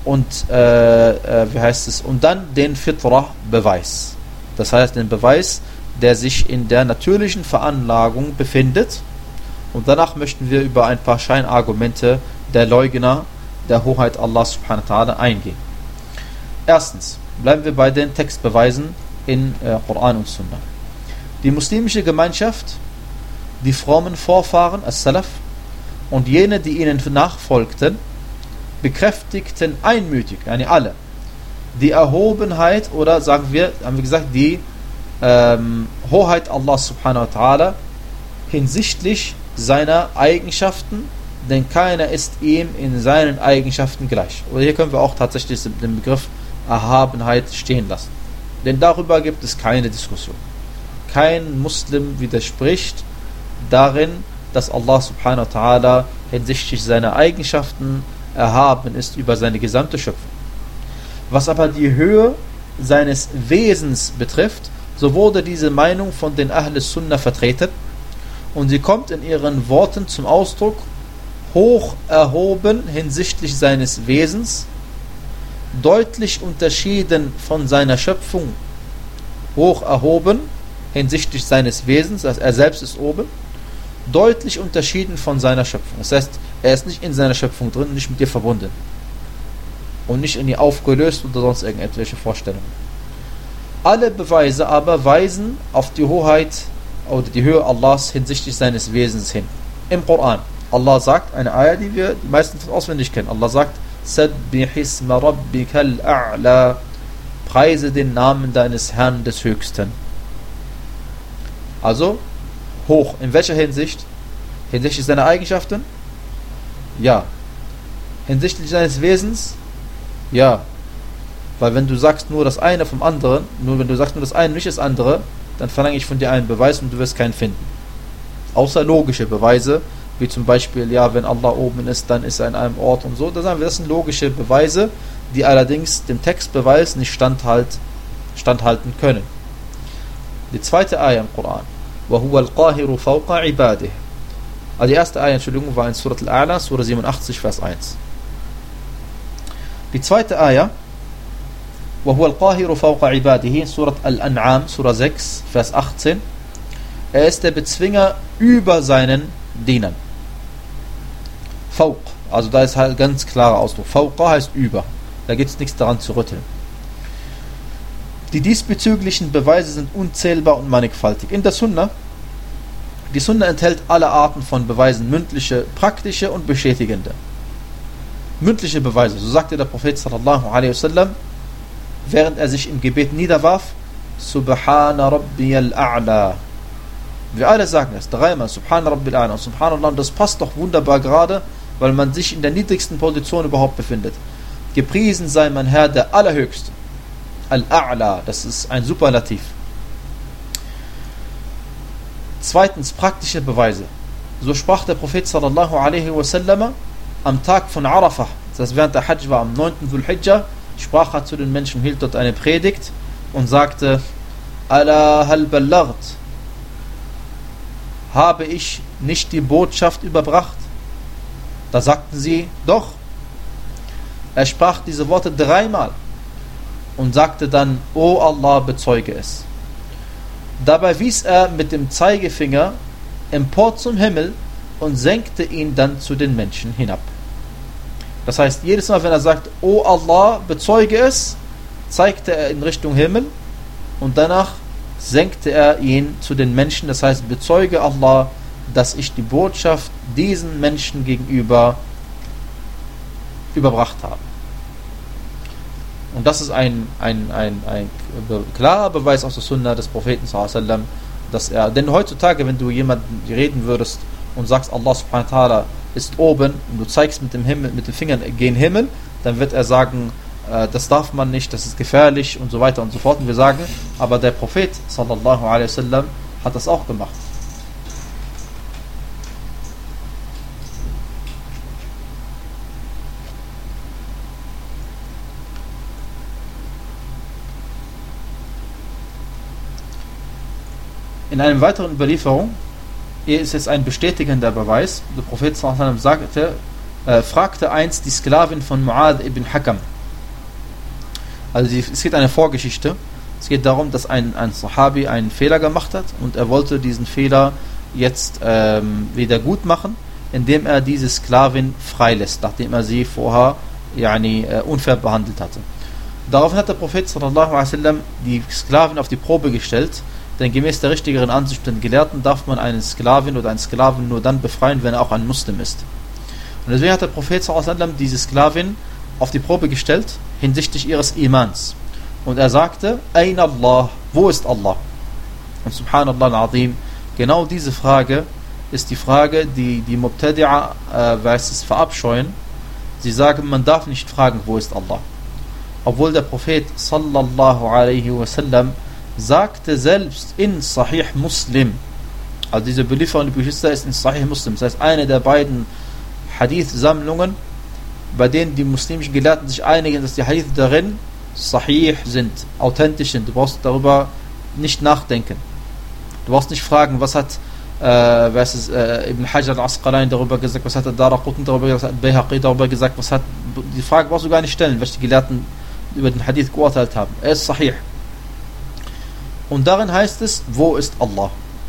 und äh, äh, wie heißt es, und dann den Fitra-Beweis. Das heißt den Beweis, der sich in der natürlichen Veranlagung befindet. Und danach möchten wir über ein paar Scheinargumente der Leugner der Hoheit Allah subhanahu wa ta'ala eingehen. Erstens bleiben wir bei den Textbeweisen in äh, Koran und Sunna. Die muslimische Gemeinschaft, die frommen Vorfahren, As-Salaf, und jene, die ihnen nachfolgten, bekräftigten einmütig, yani alle, die Erhobenheit oder sagen wir, haben wir gesagt, die ähm, Hoheit Allah subhanahu wa ta'ala hinsichtlich seiner Eigenschaften, denn keiner ist ihm in seinen Eigenschaften gleich. Oder hier können wir auch tatsächlich den Begriff Erhabenheit stehen lassen. Denn darüber gibt es keine Diskussion. Kein Muslim widerspricht darin, dass Allah subhanahu wa ta'ala hinsichtlich seiner Eigenschaften erhaben ist über seine gesamte Schöpfung. Was aber die Höhe seines Wesens betrifft, so wurde diese Meinung von den Ahl Sunnah vertreten und sie kommt in ihren Worten zum Ausdruck: hoch erhoben hinsichtlich seines Wesens, deutlich unterschieden von seiner Schöpfung, hoch erhoben hinsichtlich seines Wesens, also er selbst ist oben, deutlich unterschieden von seiner Schöpfung. Das heißt, er ist nicht in seiner Schöpfung drin, nicht mit ihr verbunden und nicht in ihr aufgelöst oder sonst irgendwelche Vorstellungen. Alle Beweise aber weisen auf die Hoheit oder die Höhe Allahs hinsichtlich seines Wesens hin. Im Koran, Allah sagt, eine Ayah, die wir die meisten von auswendig kennen, Allah sagt: Sabbih isma rabbikal a'la, preise den Namen deines Herrn des Höchsten. Also hoch. In welcher Hinsicht? Hinsichtlich seiner Eigenschaften? Ja. Hinsichtlich seines Wesens? Ja. Weil wenn du sagst nur das eine vom anderen, nur wenn du sagst nur das eine, nicht das andere, dann verlange ich von dir einen Beweis und du wirst keinen finden. Außer logische Beweise, wie zum Beispiel, ja, wenn Allah oben ist, dann ist er in einem Ort und so. Da sagen wir, das sind logische Beweise, die allerdings dem Textbeweis nicht standhalt, standhalten können. Die zweite Ayah im Koran: وَهُوَ الْقَاهِرُ فَوْقَ عِبَادِهِ. Also die erste Ayah, Entschuldigung, war in Surat Al-A'la, Surah siebenundachtzig, Vers eins. Die zweite Ayah: وَهُوَ الْقَاهِرُ فَوْقَ عِبَادِهِ, in Surat Al-An'am, Surah sechs, Vers achtzehn. Er ist der Bezwinger über seinen Dienern. Fauq, also da ist halt ganz klarer Ausdruck. Fauqa heißt über. Da gibt es nichts daran zu rütteln. Die diesbezüglichen Beweise sind unzählbar und mannigfaltig. In der Sunna, die Sunna enthält alle Arten von Beweisen, mündliche, praktische und bestätigende. Mündliche Beweise, so sagte der Prophet sallallahu alaihi wasallam, während er sich im Gebet niederwarf: Subhana Rabbiyal A'la. Wir alle sagen es dreimal, Subhana Rabbil A'la, Subhanallah, und das passt doch wunderbar gerade, weil man sich in der niedrigsten Position überhaupt befindet. Gepriesen sei mein Herr, der Allerhöchste. Al-A'la, das ist ein Superlativ. Zweitens, praktische Beweise. So sprach der Prophet sallallahu alaihi wasallam am Tag von Arafah, das heißt während der Hajj war, am neunten Dhul Hijjah, sprach er zu den Menschen, hielt dort eine Predigt und sagte: Ala hal ballagt, habe ich nicht die Botschaft überbracht? Da sagten sie: Doch. Er sprach diese Worte dreimal und sagte dann: O Allah, bezeuge es. Dabei wies er mit dem Zeigefinger empor zum Himmel und senkte ihn dann zu den Menschen hinab. Das heißt, jedes Mal, wenn er sagt: O Allah, bezeuge es, zeigte er in Richtung Himmel und danach senkte er ihn zu den Menschen. Das heißt, bezeuge Allah, dass ich die Botschaft diesen Menschen gegenüber überbracht habe. Und das ist ein, ein, ein, ein klarer Beweis aus der Sunna des Propheten sallallahu alaihi wasallam, dass er, denn heutzutage, wenn du jemanden reden würdest und sagst, Allah subhanahu wa ta'ala ist oben und du zeigst mit dem Himmel, mit den Fingern gen Himmel, dann wird er sagen, äh, das darf man nicht, das ist gefährlich und so weiter und so fort. Und wir sagen, aber der Prophet sallallahu alaihi wasallam hat das auch gemacht. In einer weiteren Überlieferung, hier ist jetzt ein bestätigender Beweis, der Prophet sallallahu alaihi wasallam sagte, äh, fragte einst die Sklavin von Mu'adh ibn Hakam, Also die, es geht eine Vorgeschichte. Es geht darum, dass ein, ein Sahabi einen Fehler gemacht hat und er wollte diesen Fehler jetzt ähm, wieder gut machen, indem er diese Sklavin freilässt, nachdem er sie vorher yani, äh, unfair behandelt hatte. Daraufhin hat der Prophet sallallahu alaihi wasallam die Sklavin auf die Probe gestellt, denn gemäß der richtigeren Ansicht den Gelehrten darf man eine Sklavin oder einen Sklaven nur dann befreien, wenn er auch ein Muslim ist. Und deswegen hat der Prophet sallallahu alaihi wasallam diese Sklavin auf die Probe gestellt hinsichtlich ihres Imans. Und er sagte, Ain Allah, wo ist Allah? Und subhanallah al-azim, genau diese Frage ist die Frage, die die Mubtadi'a äh, es verabscheuen. Sie sagen, man darf nicht fragen, wo ist Allah? Obwohl der Prophet sallallahu alaihi wasallam sagte selbst in Sahih Muslim, also diese Belieferung die Geschwister ist in Sahih Muslim, das heißt eine der beiden Hadith-Sammlungen, bei denen die muslimischen Gelehrten sich einigen, dass die Hadith darin sahih sind, authentisch sind. Du brauchst darüber nicht nachdenken. Du brauchst nicht fragen, was hat äh, was ist, äh, Ibn Hajar al-Asqalani darüber gesagt, was hat der Daraqutni darüber gesagt, was hat Bayhaqi darüber gesagt, was hat, die Frage brauchst du gar nicht stellen, welche die Gelehrten über den Hadith geurteilt haben. Er ist sahih. Und darin heißt es, wo ist Allah?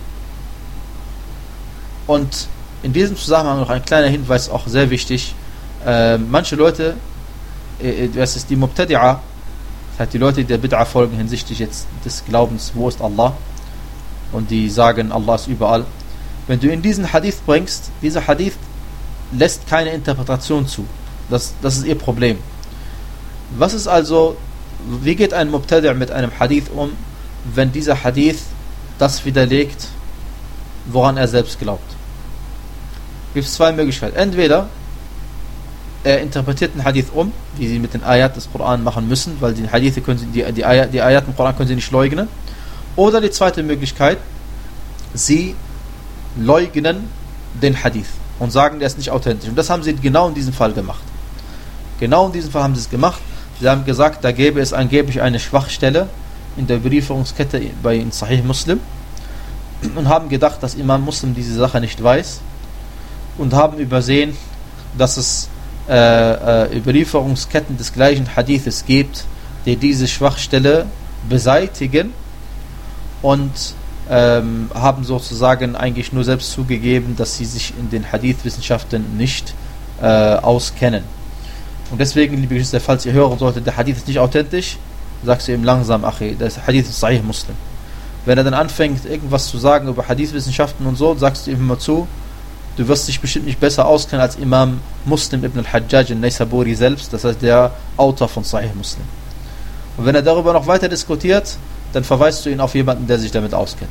Und in diesem Zusammenhang noch ein kleiner Hinweis, auch sehr wichtig. Äh, manche Leute, äh, das ist die Mubtadi'a, das heißt die Leute, die der Bid'a folgen hinsichtlich jetzt des Glaubens, wo ist Allah? Und die sagen, Allah ist überall. Wenn du in diesen Hadith bringst, dieser Hadith lässt keine Interpretation zu. Das, das ist ihr Problem. Was ist also, wie geht ein Mubtadi' mit einem Hadith um, wenn dieser Hadith das widerlegt, woran er selbst glaubt? Gibt es zwei Möglichkeiten. Entweder er interpretiert den Hadith um, wie sie mit den Ayat des Koran machen müssen, weil die Hadithe können sie, die, die, Ayat, die Ayat im Koran können sie nicht leugnen. Oder die zweite Möglichkeit, sie leugnen den Hadith und sagen, der ist nicht authentisch. Und das haben sie genau in diesem Fall gemacht. Genau in diesem Fall haben sie es gemacht. Sie haben gesagt, da gäbe es angeblich eine Schwachstelle in der Überlieferungskette bei in Sahih Muslim und haben gedacht, dass Imam Muslim diese Sache nicht weiß und haben übersehen, dass es äh, äh, Überlieferungsketten des gleichen Hadithes gibt, die diese Schwachstelle beseitigen und ähm, haben sozusagen eigentlich nur selbst zugegeben, dass sie sich in den Hadith-Wissenschaften nicht äh, auskennen. Und deswegen, liebe Geschwister, falls ihr hören solltet, der Hadith ist nicht authentisch, sagst du ihm langsam, Achi, das Hadith ist Sahih Muslim. Wenn er dann anfängt, irgendwas zu sagen über Hadith-Wissenschaften und so, sagst du ihm immer zu, du wirst dich bestimmt nicht besser auskennen als Imam Muslim ibn al-Hajjaj al-Naysaburi selbst, das heißt der Autor von Sahih Muslim. Und wenn er darüber noch weiter diskutiert, dann verweist du ihn auf jemanden, der sich damit auskennt.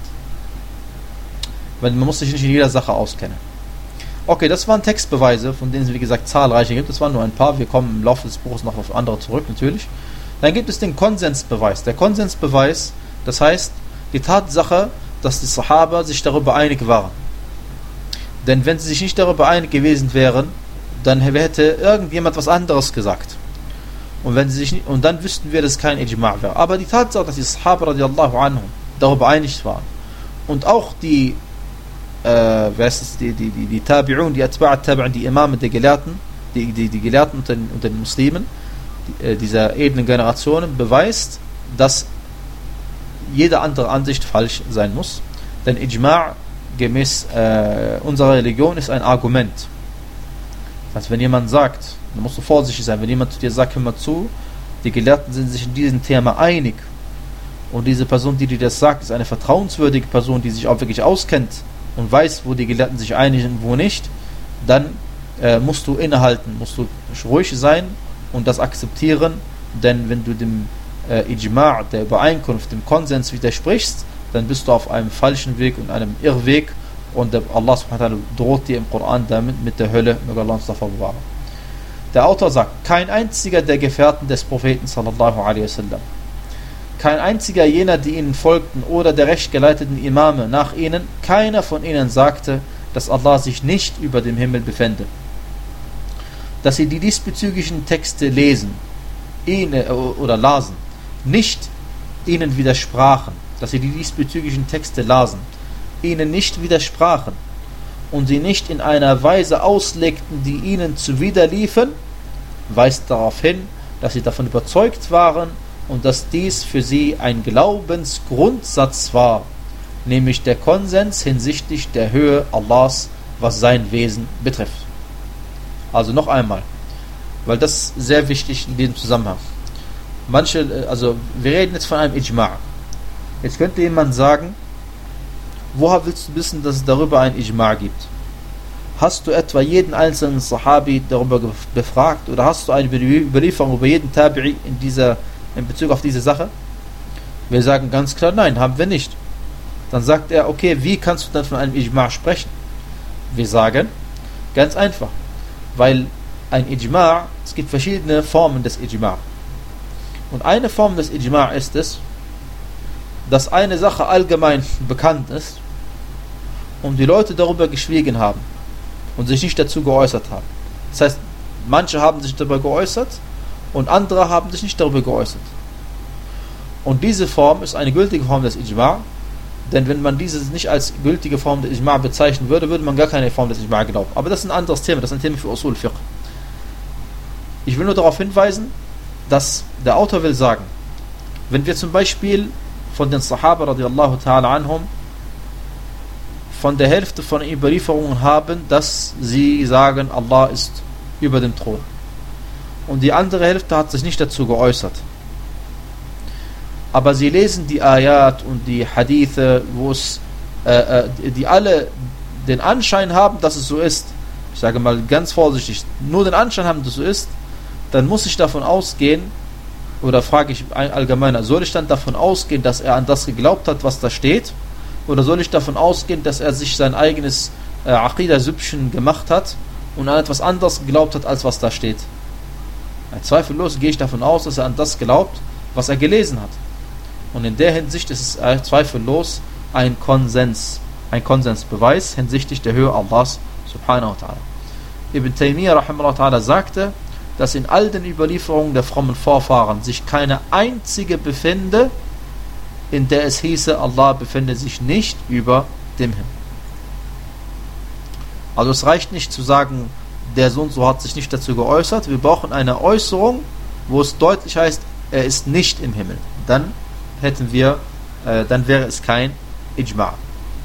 Weil man muss sich nicht in jeder Sache auskennen. Okay, das waren Textbeweise, von denen es wie gesagt zahlreiche gibt. Das waren nur ein paar. Wir kommen im Laufe des Buches noch auf andere zurück, natürlich. Dann gibt es den Konsensbeweis. Der Konsensbeweis, das heißt die Tatsache, dass die Sahaba sich darüber einig waren. Denn wenn sie sich nicht darüber einig gewesen wären, dann hätte irgendjemand was anderes gesagt. Und wenn sie sich nicht, und dann wüssten wir, dass es kein Ijma' wäre. Aber die Tatsache, dass die Sahaba radiallahu anhum darüber einig waren und auch die äh, wer ist es, die, die, die, die Tabi'un, die Atba'at Tabi'un, die Imame der Gelehrten, die, die, die Gelehrten unter den, unter den Muslimen, die, äh, dieser edlen Generationen, beweist, dass jede andere Ansicht falsch sein muss. Denn Ijma' gemäß äh, unserer Religion ist ein Argument. Das heißt, wenn jemand sagt, dann musst du vorsichtig sein, wenn jemand zu dir sagt, hör mal zu, die Gelehrten sind sich in diesem Thema einig und diese Person, die dir das sagt, ist eine vertrauenswürdige Person, die sich auch wirklich auskennt und weiß, wo die Gelehrten sich einigen und wo nicht, dann äh, musst du innehalten, musst du ruhig sein und das akzeptieren, denn wenn du dem äh, Ijma', der Übereinkunft, dem Konsens widersprichst, dann bist du auf einem falschen Weg und einem Irrweg und der Allah subhanahu wa ta'ala droht dir im Koran damit mit der Hölle, möge Allah uns davor bewahren. Der Autor sagt, kein einziger der Gefährten des Propheten sallallahu alaihi wasallam, kein einziger jener, die ihnen folgten oder der rechtgeleiteten Imame nach ihnen, keiner von ihnen sagte, dass Allah sich nicht über dem Himmel befände. Dass sie die diesbezüglichen Texte lesen ihnen, oder lasen, nicht ihnen widersprachen, dass sie die diesbezüglichen Texte lasen, ihnen nicht widersprachen und sie nicht in einer Weise auslegten, die ihnen zuwiderliefen, weist darauf hin, dass sie davon überzeugt waren, und dass dies für sie ein Glaubensgrundsatz war, nämlich der Konsens hinsichtlich der Höhe Allahs, was sein Wesen betrifft. Also noch einmal, weil das ist sehr wichtig in diesem Zusammenhang. Manche, also wir reden jetzt von einem Ijma'. Jetzt könnte jemand sagen, woher willst du wissen, dass es darüber ein Ijma' gibt? Hast du etwa jeden einzelnen Sahabi darüber befragt oder hast du eine Überlieferung über jeden Tabi'i in dieser, in Bezug auf diese Sache? Wir sagen ganz klar, nein, haben wir nicht. Dann sagt er, okay, wie kannst du dann von einem Ijma' sprechen? Wir sagen, ganz einfach, weil ein Ijma', es gibt verschiedene Formen des Ijma'. Und eine Form des Ijma' ist es, dass eine Sache allgemein bekannt ist und die Leute darüber geschwiegen haben und sich nicht dazu geäußert haben. Das heißt, manche haben sich darüber geäußert und andere haben sich nicht darüber geäußert. Und diese Form ist eine gültige Form des Ijma', denn wenn man diese nicht als gültige Form des Ijma' bezeichnen würde, würde man gar keine Form des Ijma' glauben. Aber das ist ein anderes Thema, das ist ein Thema für Usul Fiqh. Ich will nur darauf hinweisen, dass der Autor will sagen, wenn wir zum Beispiel von den Sahaba radiallahu ta'ala anhum von der Hälfte von Überlieferungen haben, dass sie sagen, Allah ist über dem Thron. Und die andere Hälfte hat sich nicht dazu geäußert. Aber sie lesen die Ayat und die Hadithe, wo es, äh, die alle den Anschein haben, dass es so ist. Ich sage mal ganz vorsichtig, nur den Anschein haben, dass es so ist, dann muss ich davon ausgehen, oder frage ich allgemeiner, soll ich dann davon ausgehen, dass er an das geglaubt hat, was da steht? Oder soll ich davon ausgehen, dass er sich sein eigenes äh, Aqidah-Süppchen gemacht hat und an etwas anderes geglaubt hat, als was da steht? Ja, zweifellos gehe ich davon aus, dass er an das glaubt, was er gelesen hat. Und in der Hinsicht ist es äh, zweifellos ein Konsens, ein Konsensbeweis hinsichtlich der Höhe Allahs subhanahu wa ta'ala. Ibn Taymiyyah rahimahullah ta'ala sagte, dass in all den Überlieferungen der frommen Vorfahren sich keine einzige befinde, in der es hieße, Allah befinde sich nicht über dem Himmel. Also es reicht nicht zu sagen, der so und so hat sich nicht dazu geäußert. Wir brauchen eine Äußerung, wo es deutlich heißt, er ist nicht im Himmel. Dann hätten wir, äh, dann wäre es kein Ijma'.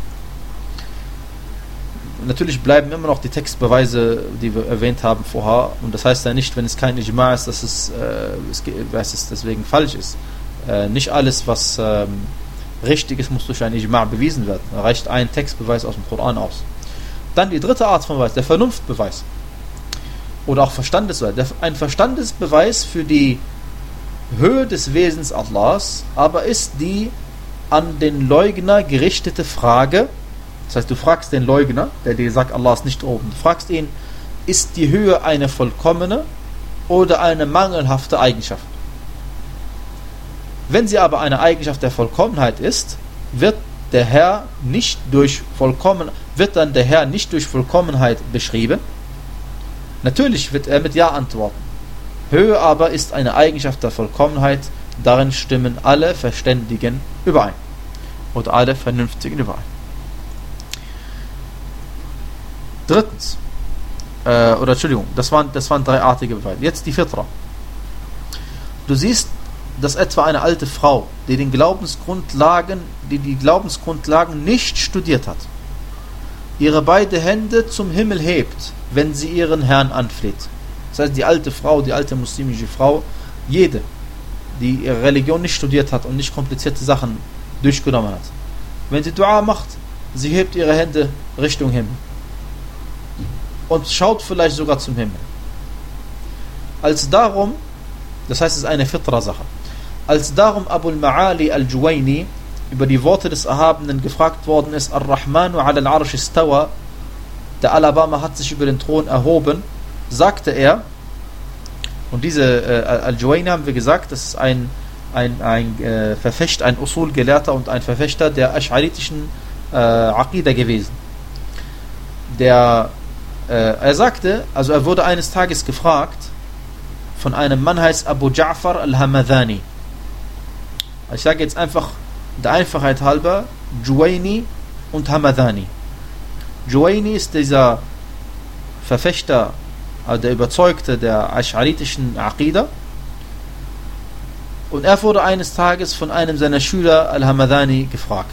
Natürlich bleiben immer noch die Textbeweise, die wir erwähnt haben vorher, und das heißt ja nicht, wenn es kein Ijma' ist, dass es, äh, es, dass es deswegen falsch ist. Äh, nicht alles, was ähm, richtig ist, muss durch ein Ijma' bewiesen werden. Da reicht ein Textbeweis aus dem Koran aus. Dann die dritte Art von Beweis, der Vernunftbeweis. Oder auch Verstandesbeweis. Der, ein Verstandesbeweis für die Höhe des Wesens Allahs, aber ist die an den Leugner gerichtete Frage. Das heißt, du fragst den Leugner, der dir sagt, Allah ist nicht oben. Du fragst ihn, ist die Höhe eine vollkommene oder eine mangelhafte Eigenschaft? Wenn sie aber eine Eigenschaft der Vollkommenheit ist, wird der Herr nicht durch Vollkommen, wird dann der Herr nicht durch Vollkommenheit beschrieben. Natürlich wird er mit Ja antworten. Höhe aber ist eine Eigenschaft der Vollkommenheit, darin stimmen alle Verständigen überein. Oder alle Vernünftigen überein. Drittens, äh, oder Entschuldigung, das waren, das waren dreiartige Beweise. Jetzt die Fitra. Du siehst, dass etwa eine alte Frau, die den Glaubensgrundlagen, die die Glaubensgrundlagen nicht studiert hat, ihre beiden Hände zum Himmel hebt, wenn sie ihren Herrn anfleht. Das heißt, die alte Frau, die alte muslimische Frau, jede, die ihre Religion nicht studiert hat und nicht komplizierte Sachen durchgenommen hat, wenn sie Dua macht, sie hebt ihre Hände Richtung Himmel und schaut vielleicht sogar zum Himmel. Als darum, das heißt, es ist eine Fitra-Sache, als darum Abu al-Ma'ali al-Juwayni über die Worte des Erhabenen gefragt worden ist, Ar-Rahmanu ala al-Arsh istawa, der Alabama hat sich über den Thron erhoben, sagte er, und diese äh, Al-Juwayni haben wir gesagt, das ist ein, ein, ein äh, Verfechter, ein Usul-Gelehrter und ein Verfechter der asch'aritischen äh, Aqidah gewesen. Der Er sagte, also er wurde eines Tages gefragt von einem Mann, heißt Abu Ja'far al-Hamadani. Ich sage jetzt einfach der Einfachheit halber Juwayni und Hamadani. Juwayni ist dieser Verfechter, also der Überzeugte der asch'aritischen Aqidah, Und er wurde eines Tages von einem seiner Schüler, Al-Hamadani, gefragt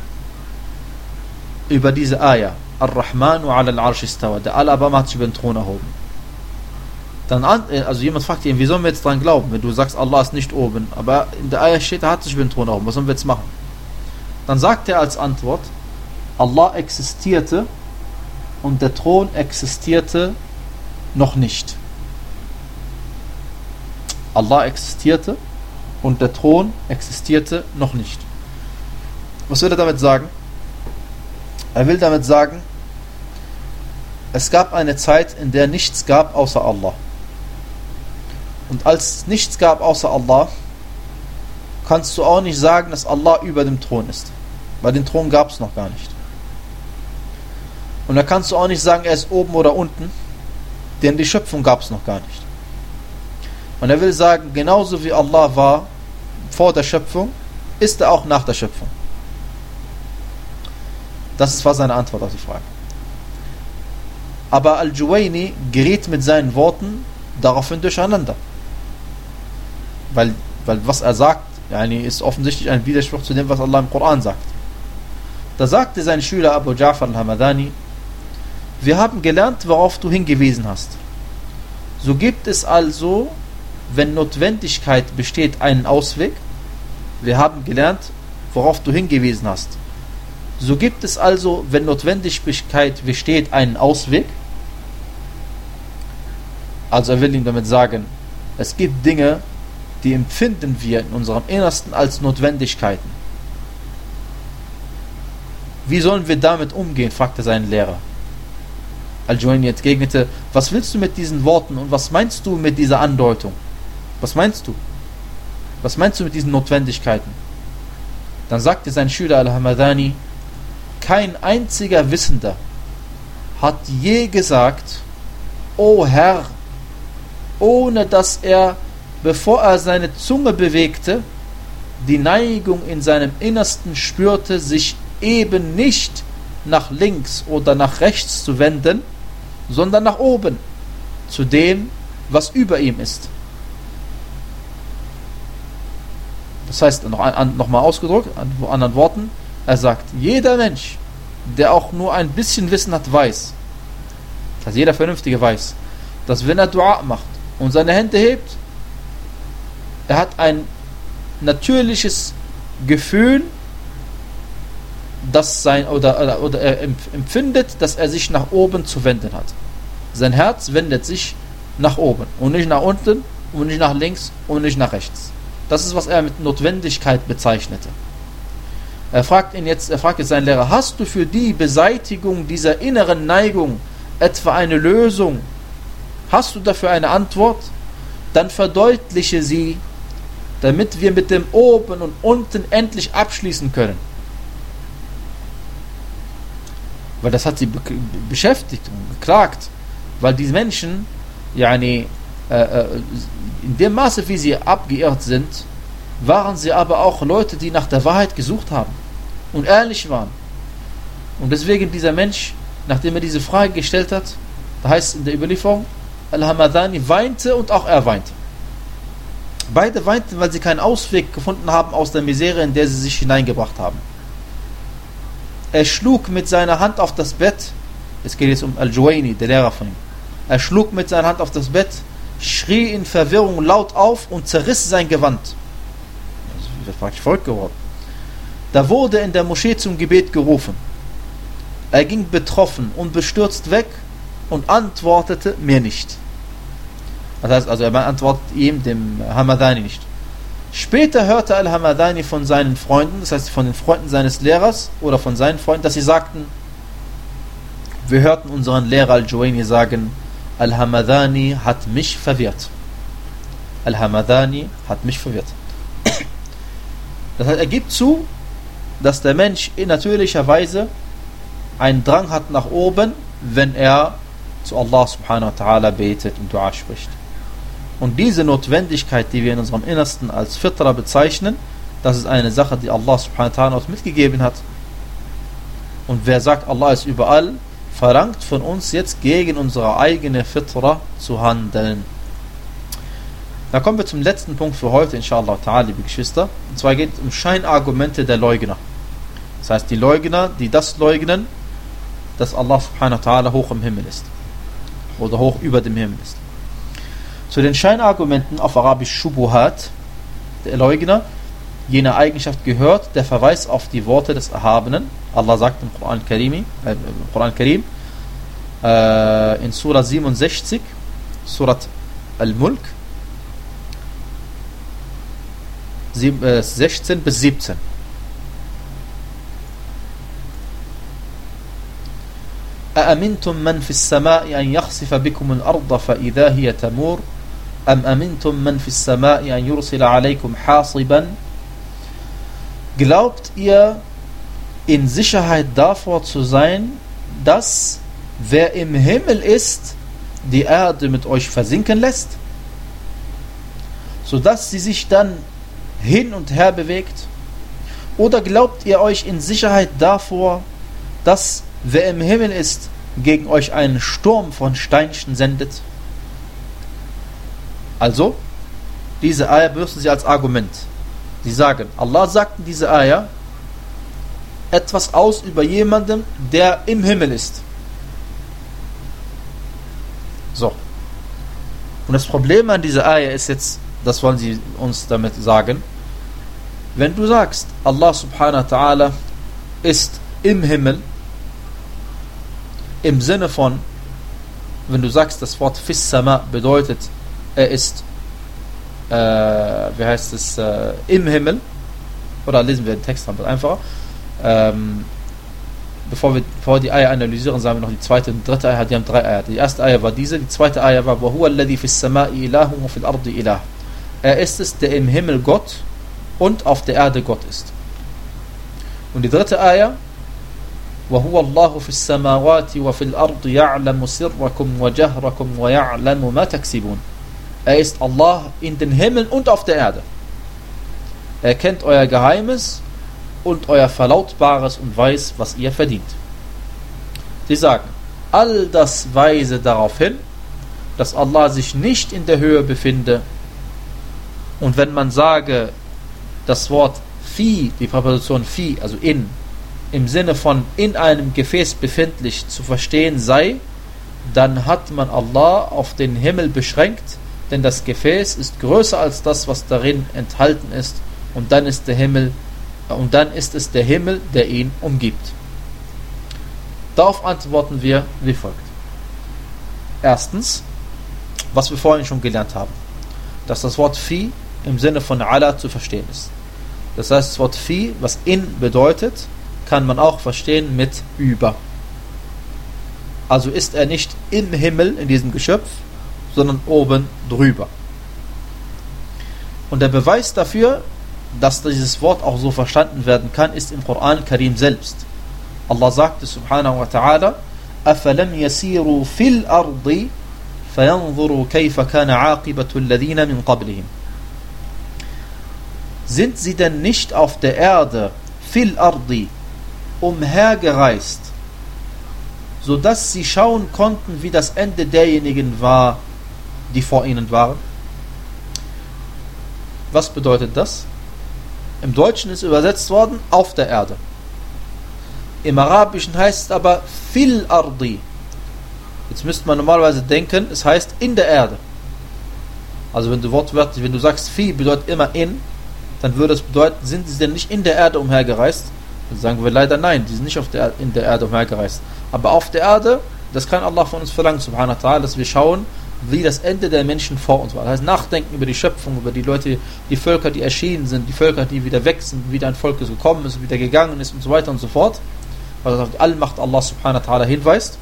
über diese Ayah. Ar-Rahmanu ala al-Arsh istawa. Der Al-Abama hat sich über den Thron erhoben. Dann, also jemand fragt ihn, wie sollen wir jetzt dran glauben, wenn du sagst, Allah ist nicht oben, aber in der Ayah steht, er hat sich über den Thron erhoben. Was sollen wir jetzt machen? Dann sagt er als Antwort, Allah existierte und der Thron existierte noch nicht. Allah existierte und der Thron existierte noch nicht. Was will er damit sagen? Er will damit sagen, es gab eine Zeit, in der nichts gab außer Allah. Und als es nichts gab außer Allah, kannst du auch nicht sagen, dass Allah über dem Thron ist. Weil den Thron gab es noch gar nicht. Und da kannst du auch nicht sagen, er ist oben oder unten, denn die Schöpfung gab es noch gar nicht. Und er will sagen, genauso wie Allah war vor der Schöpfung, ist er auch nach der Schöpfung. Das war seine Antwort auf die Frage. Aber Al-Juwayni gerät mit seinen Worten daraufhin durcheinander. Weil, weil was er sagt, yani, ist offensichtlich ein Widerspruch zu dem, was Allah im Koran sagt. Da sagte sein Schüler Abu Ja'far al-Hamadani, wir haben gelernt, worauf du hingewiesen hast. So gibt es also, wenn Notwendigkeit besteht, einen Ausweg. Wir haben gelernt, worauf du hingewiesen hast. So gibt es also, wenn Notwendigkeit besteht, einen Ausweg. Also er will ihm damit sagen, es gibt Dinge, die empfinden wir in unserem Innersten als Notwendigkeiten. Wie sollen wir damit umgehen, fragte sein Lehrer. Al-Juwayni entgegnete, was willst du mit diesen Worten und was meinst du mit dieser Andeutung? Was meinst du? Was meinst du mit diesen Notwendigkeiten? Dann sagte sein Schüler Al-Hamadani, kein einziger Wissender hat je gesagt, O Herr, ohne dass er, bevor er seine Zunge bewegte, die Neigung in seinem Innersten spürte, sich eben nicht nach links oder nach rechts zu wenden, sondern nach oben, zu dem, was über ihm ist. Das heißt, noch, an, noch mal ausgedrückt, an anderen Worten, er sagt, jeder Mensch, der auch nur ein bisschen Wissen hat, weiß, dass jeder Vernünftige weiß, dass wenn er Dua macht und seine Hände hebt, er hat ein natürliches Gefühl, dass sein, oder, oder, oder er empfindet, dass er sich nach oben zu wenden hat. Sein Herz wendet sich nach oben und nicht nach unten und nicht nach links und nicht nach rechts. Das ist, was er mit Notwendigkeit bezeichnete. Er fragt ihn jetzt, er fragt jetzt seinen Lehrer, hast du für die Beseitigung dieser inneren Neigung etwa eine Lösung? Hast du dafür eine Antwort? Dann verdeutliche sie, damit wir mit dem Oben und Unten endlich abschließen können. Weil das hat sie be beschäftigt und geklagt. Weil die Menschen, yani, äh, in dem Maße, wie sie abgeirrt sind, waren sie aber auch Leute, die nach der Wahrheit gesucht haben und ehrlich waren. Und deswegen dieser Mensch, nachdem er diese Frage gestellt hat, da heißt in der Überlieferung, Al-Hamadani weinte und auch er weinte. Beide weinten, weil sie keinen Ausweg gefunden haben aus der Misere, in der sie sich hineingebracht haben. Er schlug mit seiner Hand auf das Bett, es geht jetzt um Al-Juwayni, der Lehrer von ihm, er schlug mit seiner Hand auf das Bett, schrie in Verwirrung laut auf und zerriss sein Gewand. Das ist praktisch verrückt geworden. Da wurde in der Moschee zum Gebet gerufen. Er ging betroffen und bestürzt weg und antwortete mir nicht. Das heißt also, er antwortet ihm, dem Hamadani, nicht. Später hörte Al-Hamadani von seinen Freunden, das heißt von den Freunden seines Lehrers oder von seinen Freunden, dass sie sagten, wir hörten unseren Lehrer Al-Juwayni sagen, Al-Hamadani hat mich verwirrt. Al-Hamadani hat mich verwirrt. Das heißt, er gibt zu, dass der Mensch in natürlicher Weise einen Drang hat nach oben, wenn er zu Allah subhanahu wa ta'ala betet und Dua spricht. Und diese Notwendigkeit, die wir in unserem Innersten als Fitra bezeichnen, das ist eine Sache, die Allah subhanahu wa ta'ala uns mitgegeben hat. Und wer sagt, Allah ist überall, verlangt von uns jetzt gegen unsere eigene Fitra zu handeln. Dann kommen wir zum letzten Punkt für heute, inshallah ta'ala, liebe Geschwister. Und zwar geht es um Scheinargumente der Leugner. Das heißt, die Leugner, die das leugnen, dass Allah subhanahu wa ta'ala hoch im Himmel ist. Oder hoch über dem Himmel ist. Zu den Scheinargumenten auf Arabisch Shubuhat, der Leugner, jene Eigenschaft gehört der Verweis auf die Worte des Erhabenen. Allah sagt im Koran Karim, äh, im Koran Karim äh, in Surah siebenundsechzig, Surat Al-Mulk, sechzehn bis siebzehn. أأمنتم من في السماء أن يخسف بكم الأرض فإذا هي تمور أم أمنتم من في السماء أن يرسل عليكم حاصبا. Glaubt ihr in Sicherheit davor zu sein, dass wer im Himmel ist, die Erde mit euch versinken lässt, sodass sie sich dann hin und her bewegt? Oder glaubt ihr euch in Sicherheit davor, dass wer im Himmel ist, gegen euch einen Sturm von Steinchen sendet? Also, diese Eier benutzen sie als Argument. Sie sagen, Allah sagt in dieser Eier etwas aus über jemanden, der im Himmel ist. So. Und das Problem an dieser Eier ist jetzt, das wollen sie uns damit sagen, wenn du sagst, Allah subhanahu wa ta'ala ist im Himmel, im Sinne von, wenn du sagst, das Wort Fis Sama bedeutet, er ist äh, wie heißt es, äh, im Himmel, oder lesen wir den Text einfach, ähm, bevor wir, bevor wir die Eier analysieren, sagen wir noch die zweite und dritte Eier, die haben drei Eier. Die erste Eier war diese, die zweite Eier war وَهُوَ الَّذِي فِي السَّمَاءِ إِلَهٌ وَفِي الْأَرْضِ إِلَهٌ. Er ist es, der im Himmel Gott und auf der Erde Gott ist. Und die dritte Eier, وَهُوَ اللَّهُ فِي السَّمَاوَاتِ وَفِي الْأَرْضِ يَعْلَمُ سِرَّكُمْ وَجَهْرَكُمْ وَيَعْلَمُ مَا تَكْسِبُونَ. Er ist Allah in den Himmeln und auf der Erde. Er kennt euer Geheimes und euer Verlautbares und weiß, was ihr verdient. Sie sagen, all das weise darauf hin, dass Allah sich nicht in der Höhe befinde. Und wenn man sage, das Wort fi, die Präposition fi, also in, im Sinne von in einem Gefäß befindlich zu verstehen sei, dann hat man Allah auf den Himmel beschränkt, denn das Gefäß ist größer als das, was darin enthalten ist, und dann ist der Himmel, und dann ist es der Himmel, der ihn umgibt. Darauf antworten wir wie folgt. Erstens, was wir vorhin schon gelernt haben, dass das Wort fi im Sinne von ala zu verstehen ist. Das heißt, das Wort fi, was in bedeutet, kann man auch verstehen mit über. Also ist er nicht im Himmel, in diesem Geschöpf, sondern oben drüber. Und der Beweis dafür, dass dieses Wort auch so verstanden werden kann, ist im Koran Karim selbst. Allah sagte subhanahu wa ta'ala, أَفَلَمْ يَسِيرُوا فِي الْأَرْضِ فَيَنْظُرُوا كَيْفَ كَانَ عَاقِبَةُ الَّذِينَ مِنْ قَبْلِهِمْ. Sind sie denn nicht auf der Erde, fil ardi, umhergereist, sodass sie schauen konnten, wie das Ende derjenigen war, die vor ihnen waren? Was bedeutet das? Im Deutschen ist übersetzt worden, auf der Erde. Im Arabischen heißt es aber fil ardi. Jetzt müsste man normalerweise denken, es heißt in der Erde. Also wenn du wortwörtlich, wenn du sagst fi bedeutet immer in, dann würde es bedeuten, sind sie denn nicht in der Erde umhergereist? Dann sagen wir leider nein, die sind nicht auf der, in der Erde umhergereist. Aber auf der Erde, das kann Allah von uns verlangen, subhanahu wa ta'ala, dass wir schauen, wie das Ende der Menschen vor uns war. Das heißt, nachdenken über die Schöpfung, über die Leute, die Völker, die erschienen sind, die Völker, die wieder weg sind, wieder ein Volk gekommen ist, wieder gegangen ist und so weiter und so fort. Weil das auf die Allmacht Allah subhanahu wa ta'ala hinweist.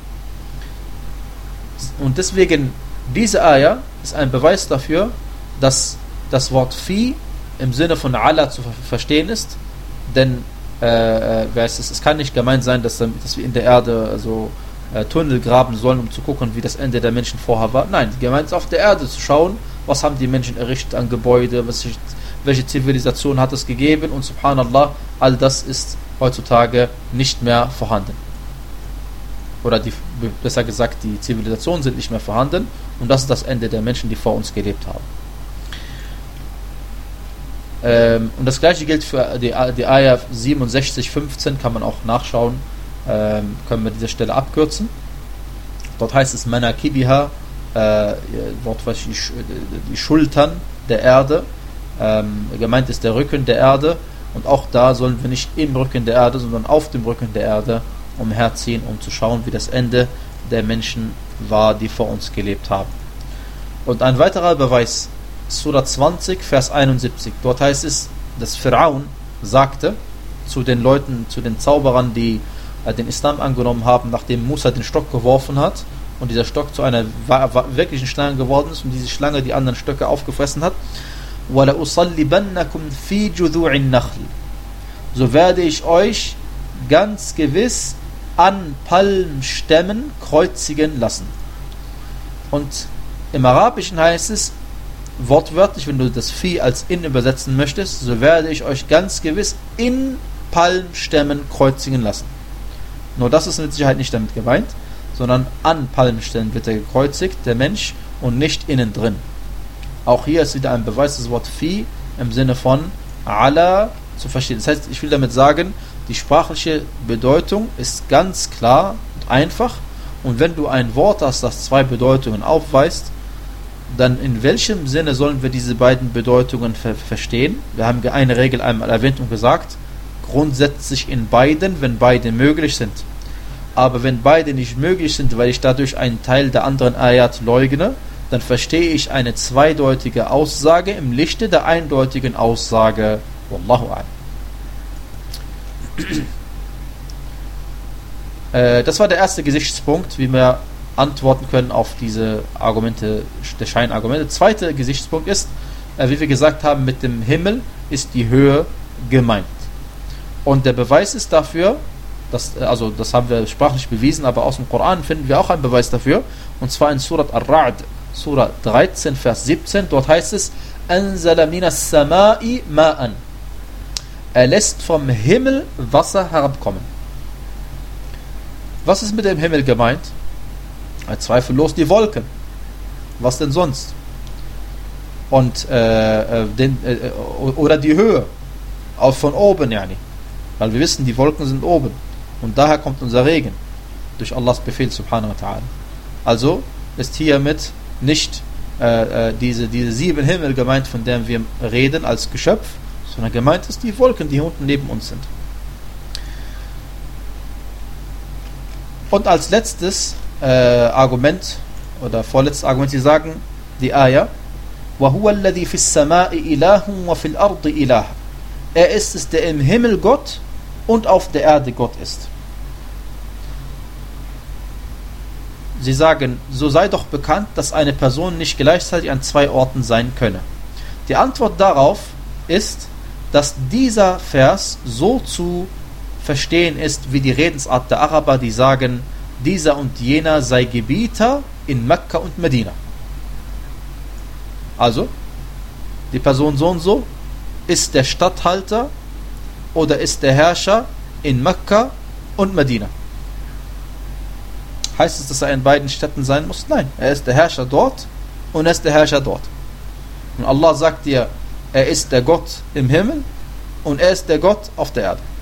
Und deswegen, diese Ayah ist ein Beweis dafür, dass das Wort fi im Sinne von Allah zu verstehen ist, denn äh, es, es kann nicht gemeint sein, dass, dass wir in der Erde also, äh, Tunnel graben sollen, um zu gucken, wie das Ende der Menschen vorher war. Nein, gemeint ist auf der Erde zu schauen, was haben die Menschen errichtet an Gebäude, was, welche Zivilisation hat es gegeben, und subhanallah, all das ist heutzutage nicht mehr vorhanden. Oder die, besser gesagt, die Zivilisationen sind nicht mehr vorhanden, und das ist das Ende der Menschen, die vor uns gelebt haben. Ähm, und das gleiche gilt für die, die Ayah siebenundsechzig fünfzehn, kann man auch nachschauen, ähm, können wir diese Stelle abkürzen. Dort heißt es Manakibiha, äh, wortwörtlich die, die Schultern der Erde, ähm, gemeint ist der Rücken der Erde, und auch da sollen wir nicht im Rücken der Erde, sondern auf dem Rücken der Erde umherziehen, um zu schauen, wie das Ende der Menschen war, die vor uns gelebt haben. Und ein weiterer Beweis, Surah zwanzig, Vers einundsiebzig. Dort heißt es, dass Pharaon sagte zu den Leuten, zu den Zauberern, die äh, den Islam angenommen haben, nachdem Musa den Stock geworfen hat und dieser Stock zu einer wirklichen Schlange geworden ist und diese Schlange die anderen Stöcke aufgefressen hat, وَلَا أُصَلِّبَنَّكُمْ فِي جُذُوعِ النَّخْلِ, so werde ich euch ganz gewiss an Palmstämmen kreuzigen lassen. Und im Arabischen heißt es wortwörtlich, wenn du das Vieh als in übersetzen möchtest, so werde ich euch ganz gewiss in Palmstämmen kreuzigen lassen. Nur das ist mit Sicherheit nicht damit gemeint, sondern an Palmstämmen wird er gekreuzigt, der Mensch, und nicht innen drin. Auch hier ist wieder ein Beweis, das Wort Vieh im Sinne von ala zu verstehen. Das heißt, ich will damit sagen, die sprachliche Bedeutung ist ganz klar und einfach, und wenn du ein Wort hast, das zwei Bedeutungen aufweist, dann in welchem Sinne sollen wir diese beiden Bedeutungen ver- verstehen? Wir haben eine Regel einmal erwähnt und gesagt, grundsätzlich in beiden, wenn beide möglich sind. Aber wenn beide nicht möglich sind, weil ich dadurch einen Teil der anderen Ayat leugne, dann verstehe ich eine zweideutige Aussage im Lichte der eindeutigen Aussage. Wallahu a'lam. äh, das war der erste Gesichtspunkt, wie wir antworten können auf diese Argumente, der Scheinargumente. Der zweite Gesichtspunkt ist, äh, wie wir gesagt haben, mit dem Himmel ist die Höhe gemeint. Und der Beweis ist dafür, dass, also das haben wir sprachlich bewiesen, aber aus dem Koran finden wir auch einen Beweis dafür, und zwar in Surat Ar-Ra'd, Surah dreizehn, Vers siebzehn, dort heißt es, أَنزَلَ مِنَ السَّمَاءِ مَاءً, er lässt vom Himmel Wasser herabkommen. Was ist mit dem Himmel gemeint? Zweifellos die Wolken. Was denn sonst? Und äh, den, äh, oder die Höhe, auch von oben, yani. Weil wir wissen, die Wolken sind oben und daher kommt unser Regen durch Allahs Befehl subhanahu wa ta'ala. Also ist hiermit nicht äh, diese, diese sieben Himmel gemeint, von denen wir reden als Geschöpf, sondern gemeint ist die Wolken, die unten neben uns sind. Und als letztes äh, Argument oder vorletztes Argument, sie sagen die Ayah, وَهُوَ الَّذِي فِي السَّمَاءِ إِلَهٌ وَفِي الْأَرْضِ إِلَهٌ, er ist es, der im Himmel Gott und auf der Erde Gott ist. Sie sagen, so sei doch bekannt, dass eine Person nicht gleichzeitig an zwei Orten sein könne. Die Antwort darauf ist, dass dieser Vers so zu verstehen ist, wie die Redensart der Araber, die sagen, dieser und jener sei Gebieter in Mekka und Medina. Also, die Person so und so ist der Statthalter oder ist der Herrscher in Mekka und Medina. Heißt es, dass er in beiden Städten sein muss? Nein, er ist der Herrscher dort und er ist der Herrscher dort. Und Allah sagt dir, er ist der Gott im Himmel und er ist der Gott auf der Erde.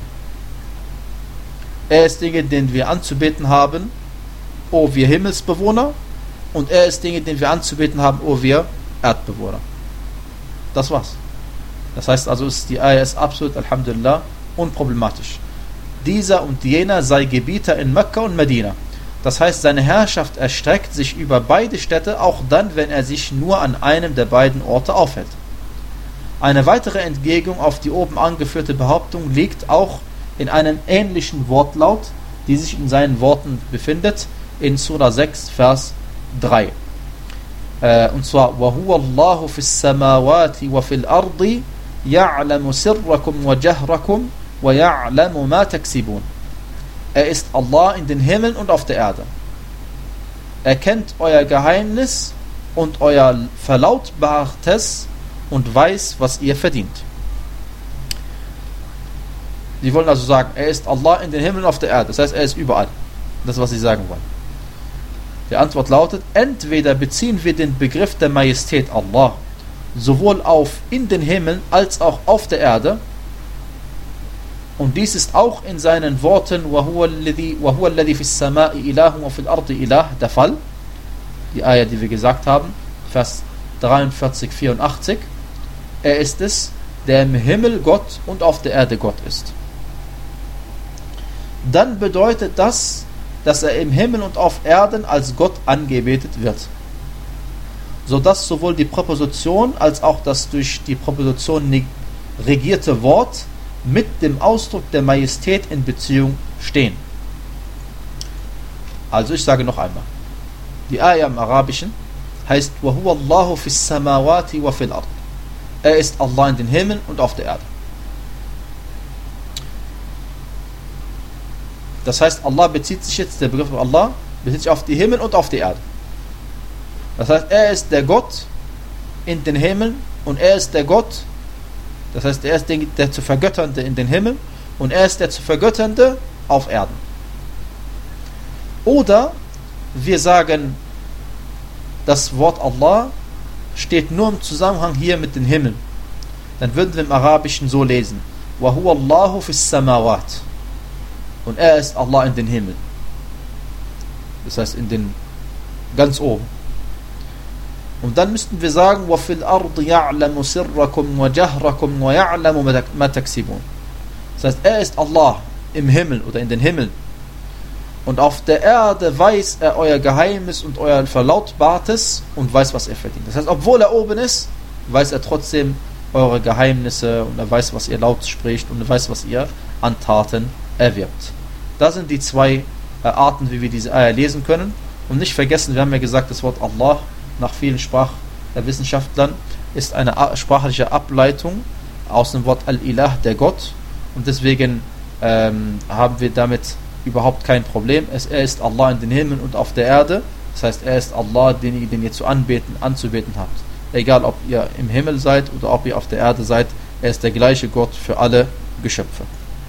Er ist Dinge, den wir anzubeten haben, o wir Himmelsbewohner, und er ist Dinge, den wir anzubeten haben, o wir Erdbewohner. Das war's. Das heißt also, die Ayah ist absolut, Alhamdulillah, unproblematisch. Dieser und jener sei Gebieter in Mekka und Medina. Das heißt, seine Herrschaft erstreckt sich über beide Städte, auch dann, wenn er sich nur an einem der beiden Orte aufhält. Eine weitere Entgegnung auf die oben angeführte Behauptung liegt auch in einem ähnlichen Wortlaut, die sich in seinen Worten befindet, in Surah sechs, Vers drei. Äh, und zwar, وَهُوَ اللَّهُ فِي السَّمَاوَاتِ وَفِي الْأَرْضِ يَعْلَمُ سِرَّكُمْ وَجَهْرَكُمْ وَيَعْلَمُ مَا تَكْسِبُونَ. Er ist Allah in den Himmeln und auf der Erde. Er kennt euer Geheimnis und euer Verlautbartes und weiß, was ihr verdient. Sie wollen also sagen, er ist Allah in den Himmeln und auf der Erde. Das heißt, er ist überall. Das ist, was sie sagen wollen. Die Antwort lautet, entweder beziehen wir den Begriff der Majestät Allah sowohl auf in den Himmel als auch auf der Erde. Und dies ist auch in seinen Worten وَهُوَ الَّذِي فِي السَّمَاءِ إِلَهٌ وَفِي الْأَرْضِ إِلَهٌ der Fall. Die Ayah, die wir gesagt haben, Vers dreiundvierzig, vierundachtzig. Er ist es, der im Himmel Gott und auf der Erde Gott ist. Dann bedeutet das, dass er im Himmel und auf Erden als Gott angebetet wird. Sodass sowohl die Präposition als auch das durch die Präposition regierte Wort mit dem Ausdruck der Majestät in Beziehung stehen. Also ich sage noch einmal. Die Ayah im Arabischen heißt وَهُوَ اللَّهُ فِي السَّمَاوَاتِ وَفِي الْأَرْضِ. Er ist Allah in den Himmel und auf der Erde. Das heißt, Allah bezieht sich jetzt, der Begriff Allah bezieht sich auf die Himmel und auf die Erde. Das heißt, er ist der Gott in den Himmel und er ist der Gott, das heißt, er ist der, der zu Vergötternde in den Himmel und er ist der zu Vergötternde auf Erden. Oder wir sagen, das Wort Allah steht nur im Zusammenhang hier mit den Himmeln. Dann würden wir im Arabischen so lesen: وَهُوَ اللَّهُ فِي السَّمَاوَاتِ. Und er ist Allah in den Himmel. Das heißt, in den ganz oben. Und dann müssten wir sagen: وَفِي الْأَرْضِ يَعْلَمُ سِرَّكُمْ وَجَهْرَكُمْ وَيَعْلَمُ مَا تَكْسِبُونَ. Das heißt, er ist Allah im Himmel oder in den Himmeln. Und auf der Erde weiß er euer Geheimnis und euer Verlautbartes und weiß, was er verdient. Das heißt, obwohl er oben ist, weiß er trotzdem eure Geheimnisse und er weiß, was ihr laut spricht und er weiß, was ihr an Taten erwirbt. Das sind die zwei äh, Arten, wie wir diese Ayah lesen können. Und nicht vergessen, wir haben ja gesagt, das Wort Allah nach vielen Sprachwissenschaftlern ist eine sprachliche Ableitung aus dem Wort Al-Ilah, der Gott. Und deswegen ähm, haben wir damit überhaupt kein Problem. Es, er ist Allah in den Himmel und auf der Erde. Das heißt, er ist Allah, den ihr, den ihr zu anbeten, anzubeten habt. Egal, ob ihr im Himmel seid oder ob ihr auf der Erde seid, er ist der gleiche Gott für alle Geschöpfe.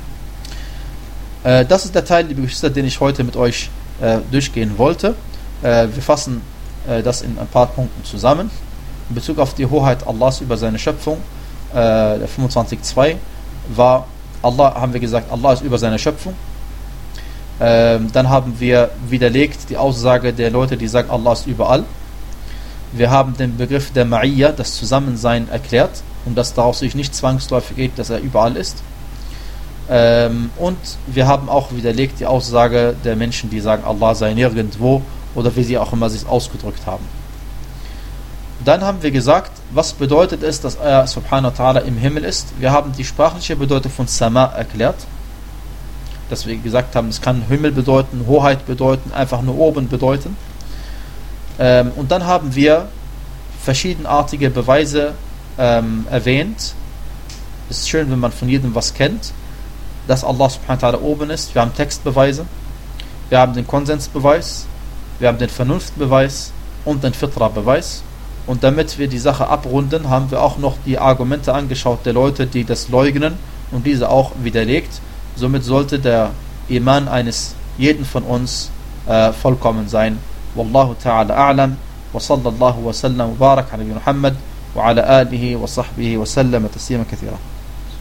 Äh, das ist der Teil, liebe Geschwister, den ich heute mit euch äh, durchgehen wollte. Äh, wir fassen äh, das in ein paar Punkten zusammen. In Bezug auf die Hoheit Allahs über seine Schöpfung, äh, der fünfundzwanzig Punkt zwei war, Allah, haben wir gesagt, Allah ist über seine Schöpfung. Ähm, dann haben wir widerlegt die Aussage der Leute, die sagen, Allah ist überall. Wir haben den Begriff der Ma'iyya, das Zusammensein, erklärt und dass daraus sich nicht zwangsläufig geht, dass er überall ist. Ähm, und wir haben auch widerlegt die Aussage der Menschen, die sagen, Allah sei nirgendwo oder wie sie auch immer sich ausgedrückt haben. Dann haben wir gesagt, was bedeutet es, dass er subhanahu wa ta'ala im Himmel ist. Wir haben die sprachliche Bedeutung von Sama erklärt. Dass wir gesagt haben, es kann Himmel bedeuten, Hoheit bedeuten, einfach nur oben bedeuten. Ähm, und dann haben wir verschiedenartige Beweise ähm, erwähnt. Es ist schön, wenn man von jedem was kennt, dass Allah subhanahu wa ta'ala oben ist. Wir haben Textbeweise, wir haben den Konsensbeweis, wir haben den Vernunftbeweis und den Fitra-Beweis. Und damit wir die Sache abrunden, haben wir auch noch die Argumente angeschaut der Leute, die das leugnen und diese auch widerlegt. Somit sollte der Iman eines jeden von uns äh, vollkommen sein. Wallahu ta'ala a'lam wa sallallahu wa sallam wa barak ala Muhammad wa ala alihi wa sahbihi wa sallam taslima kathira.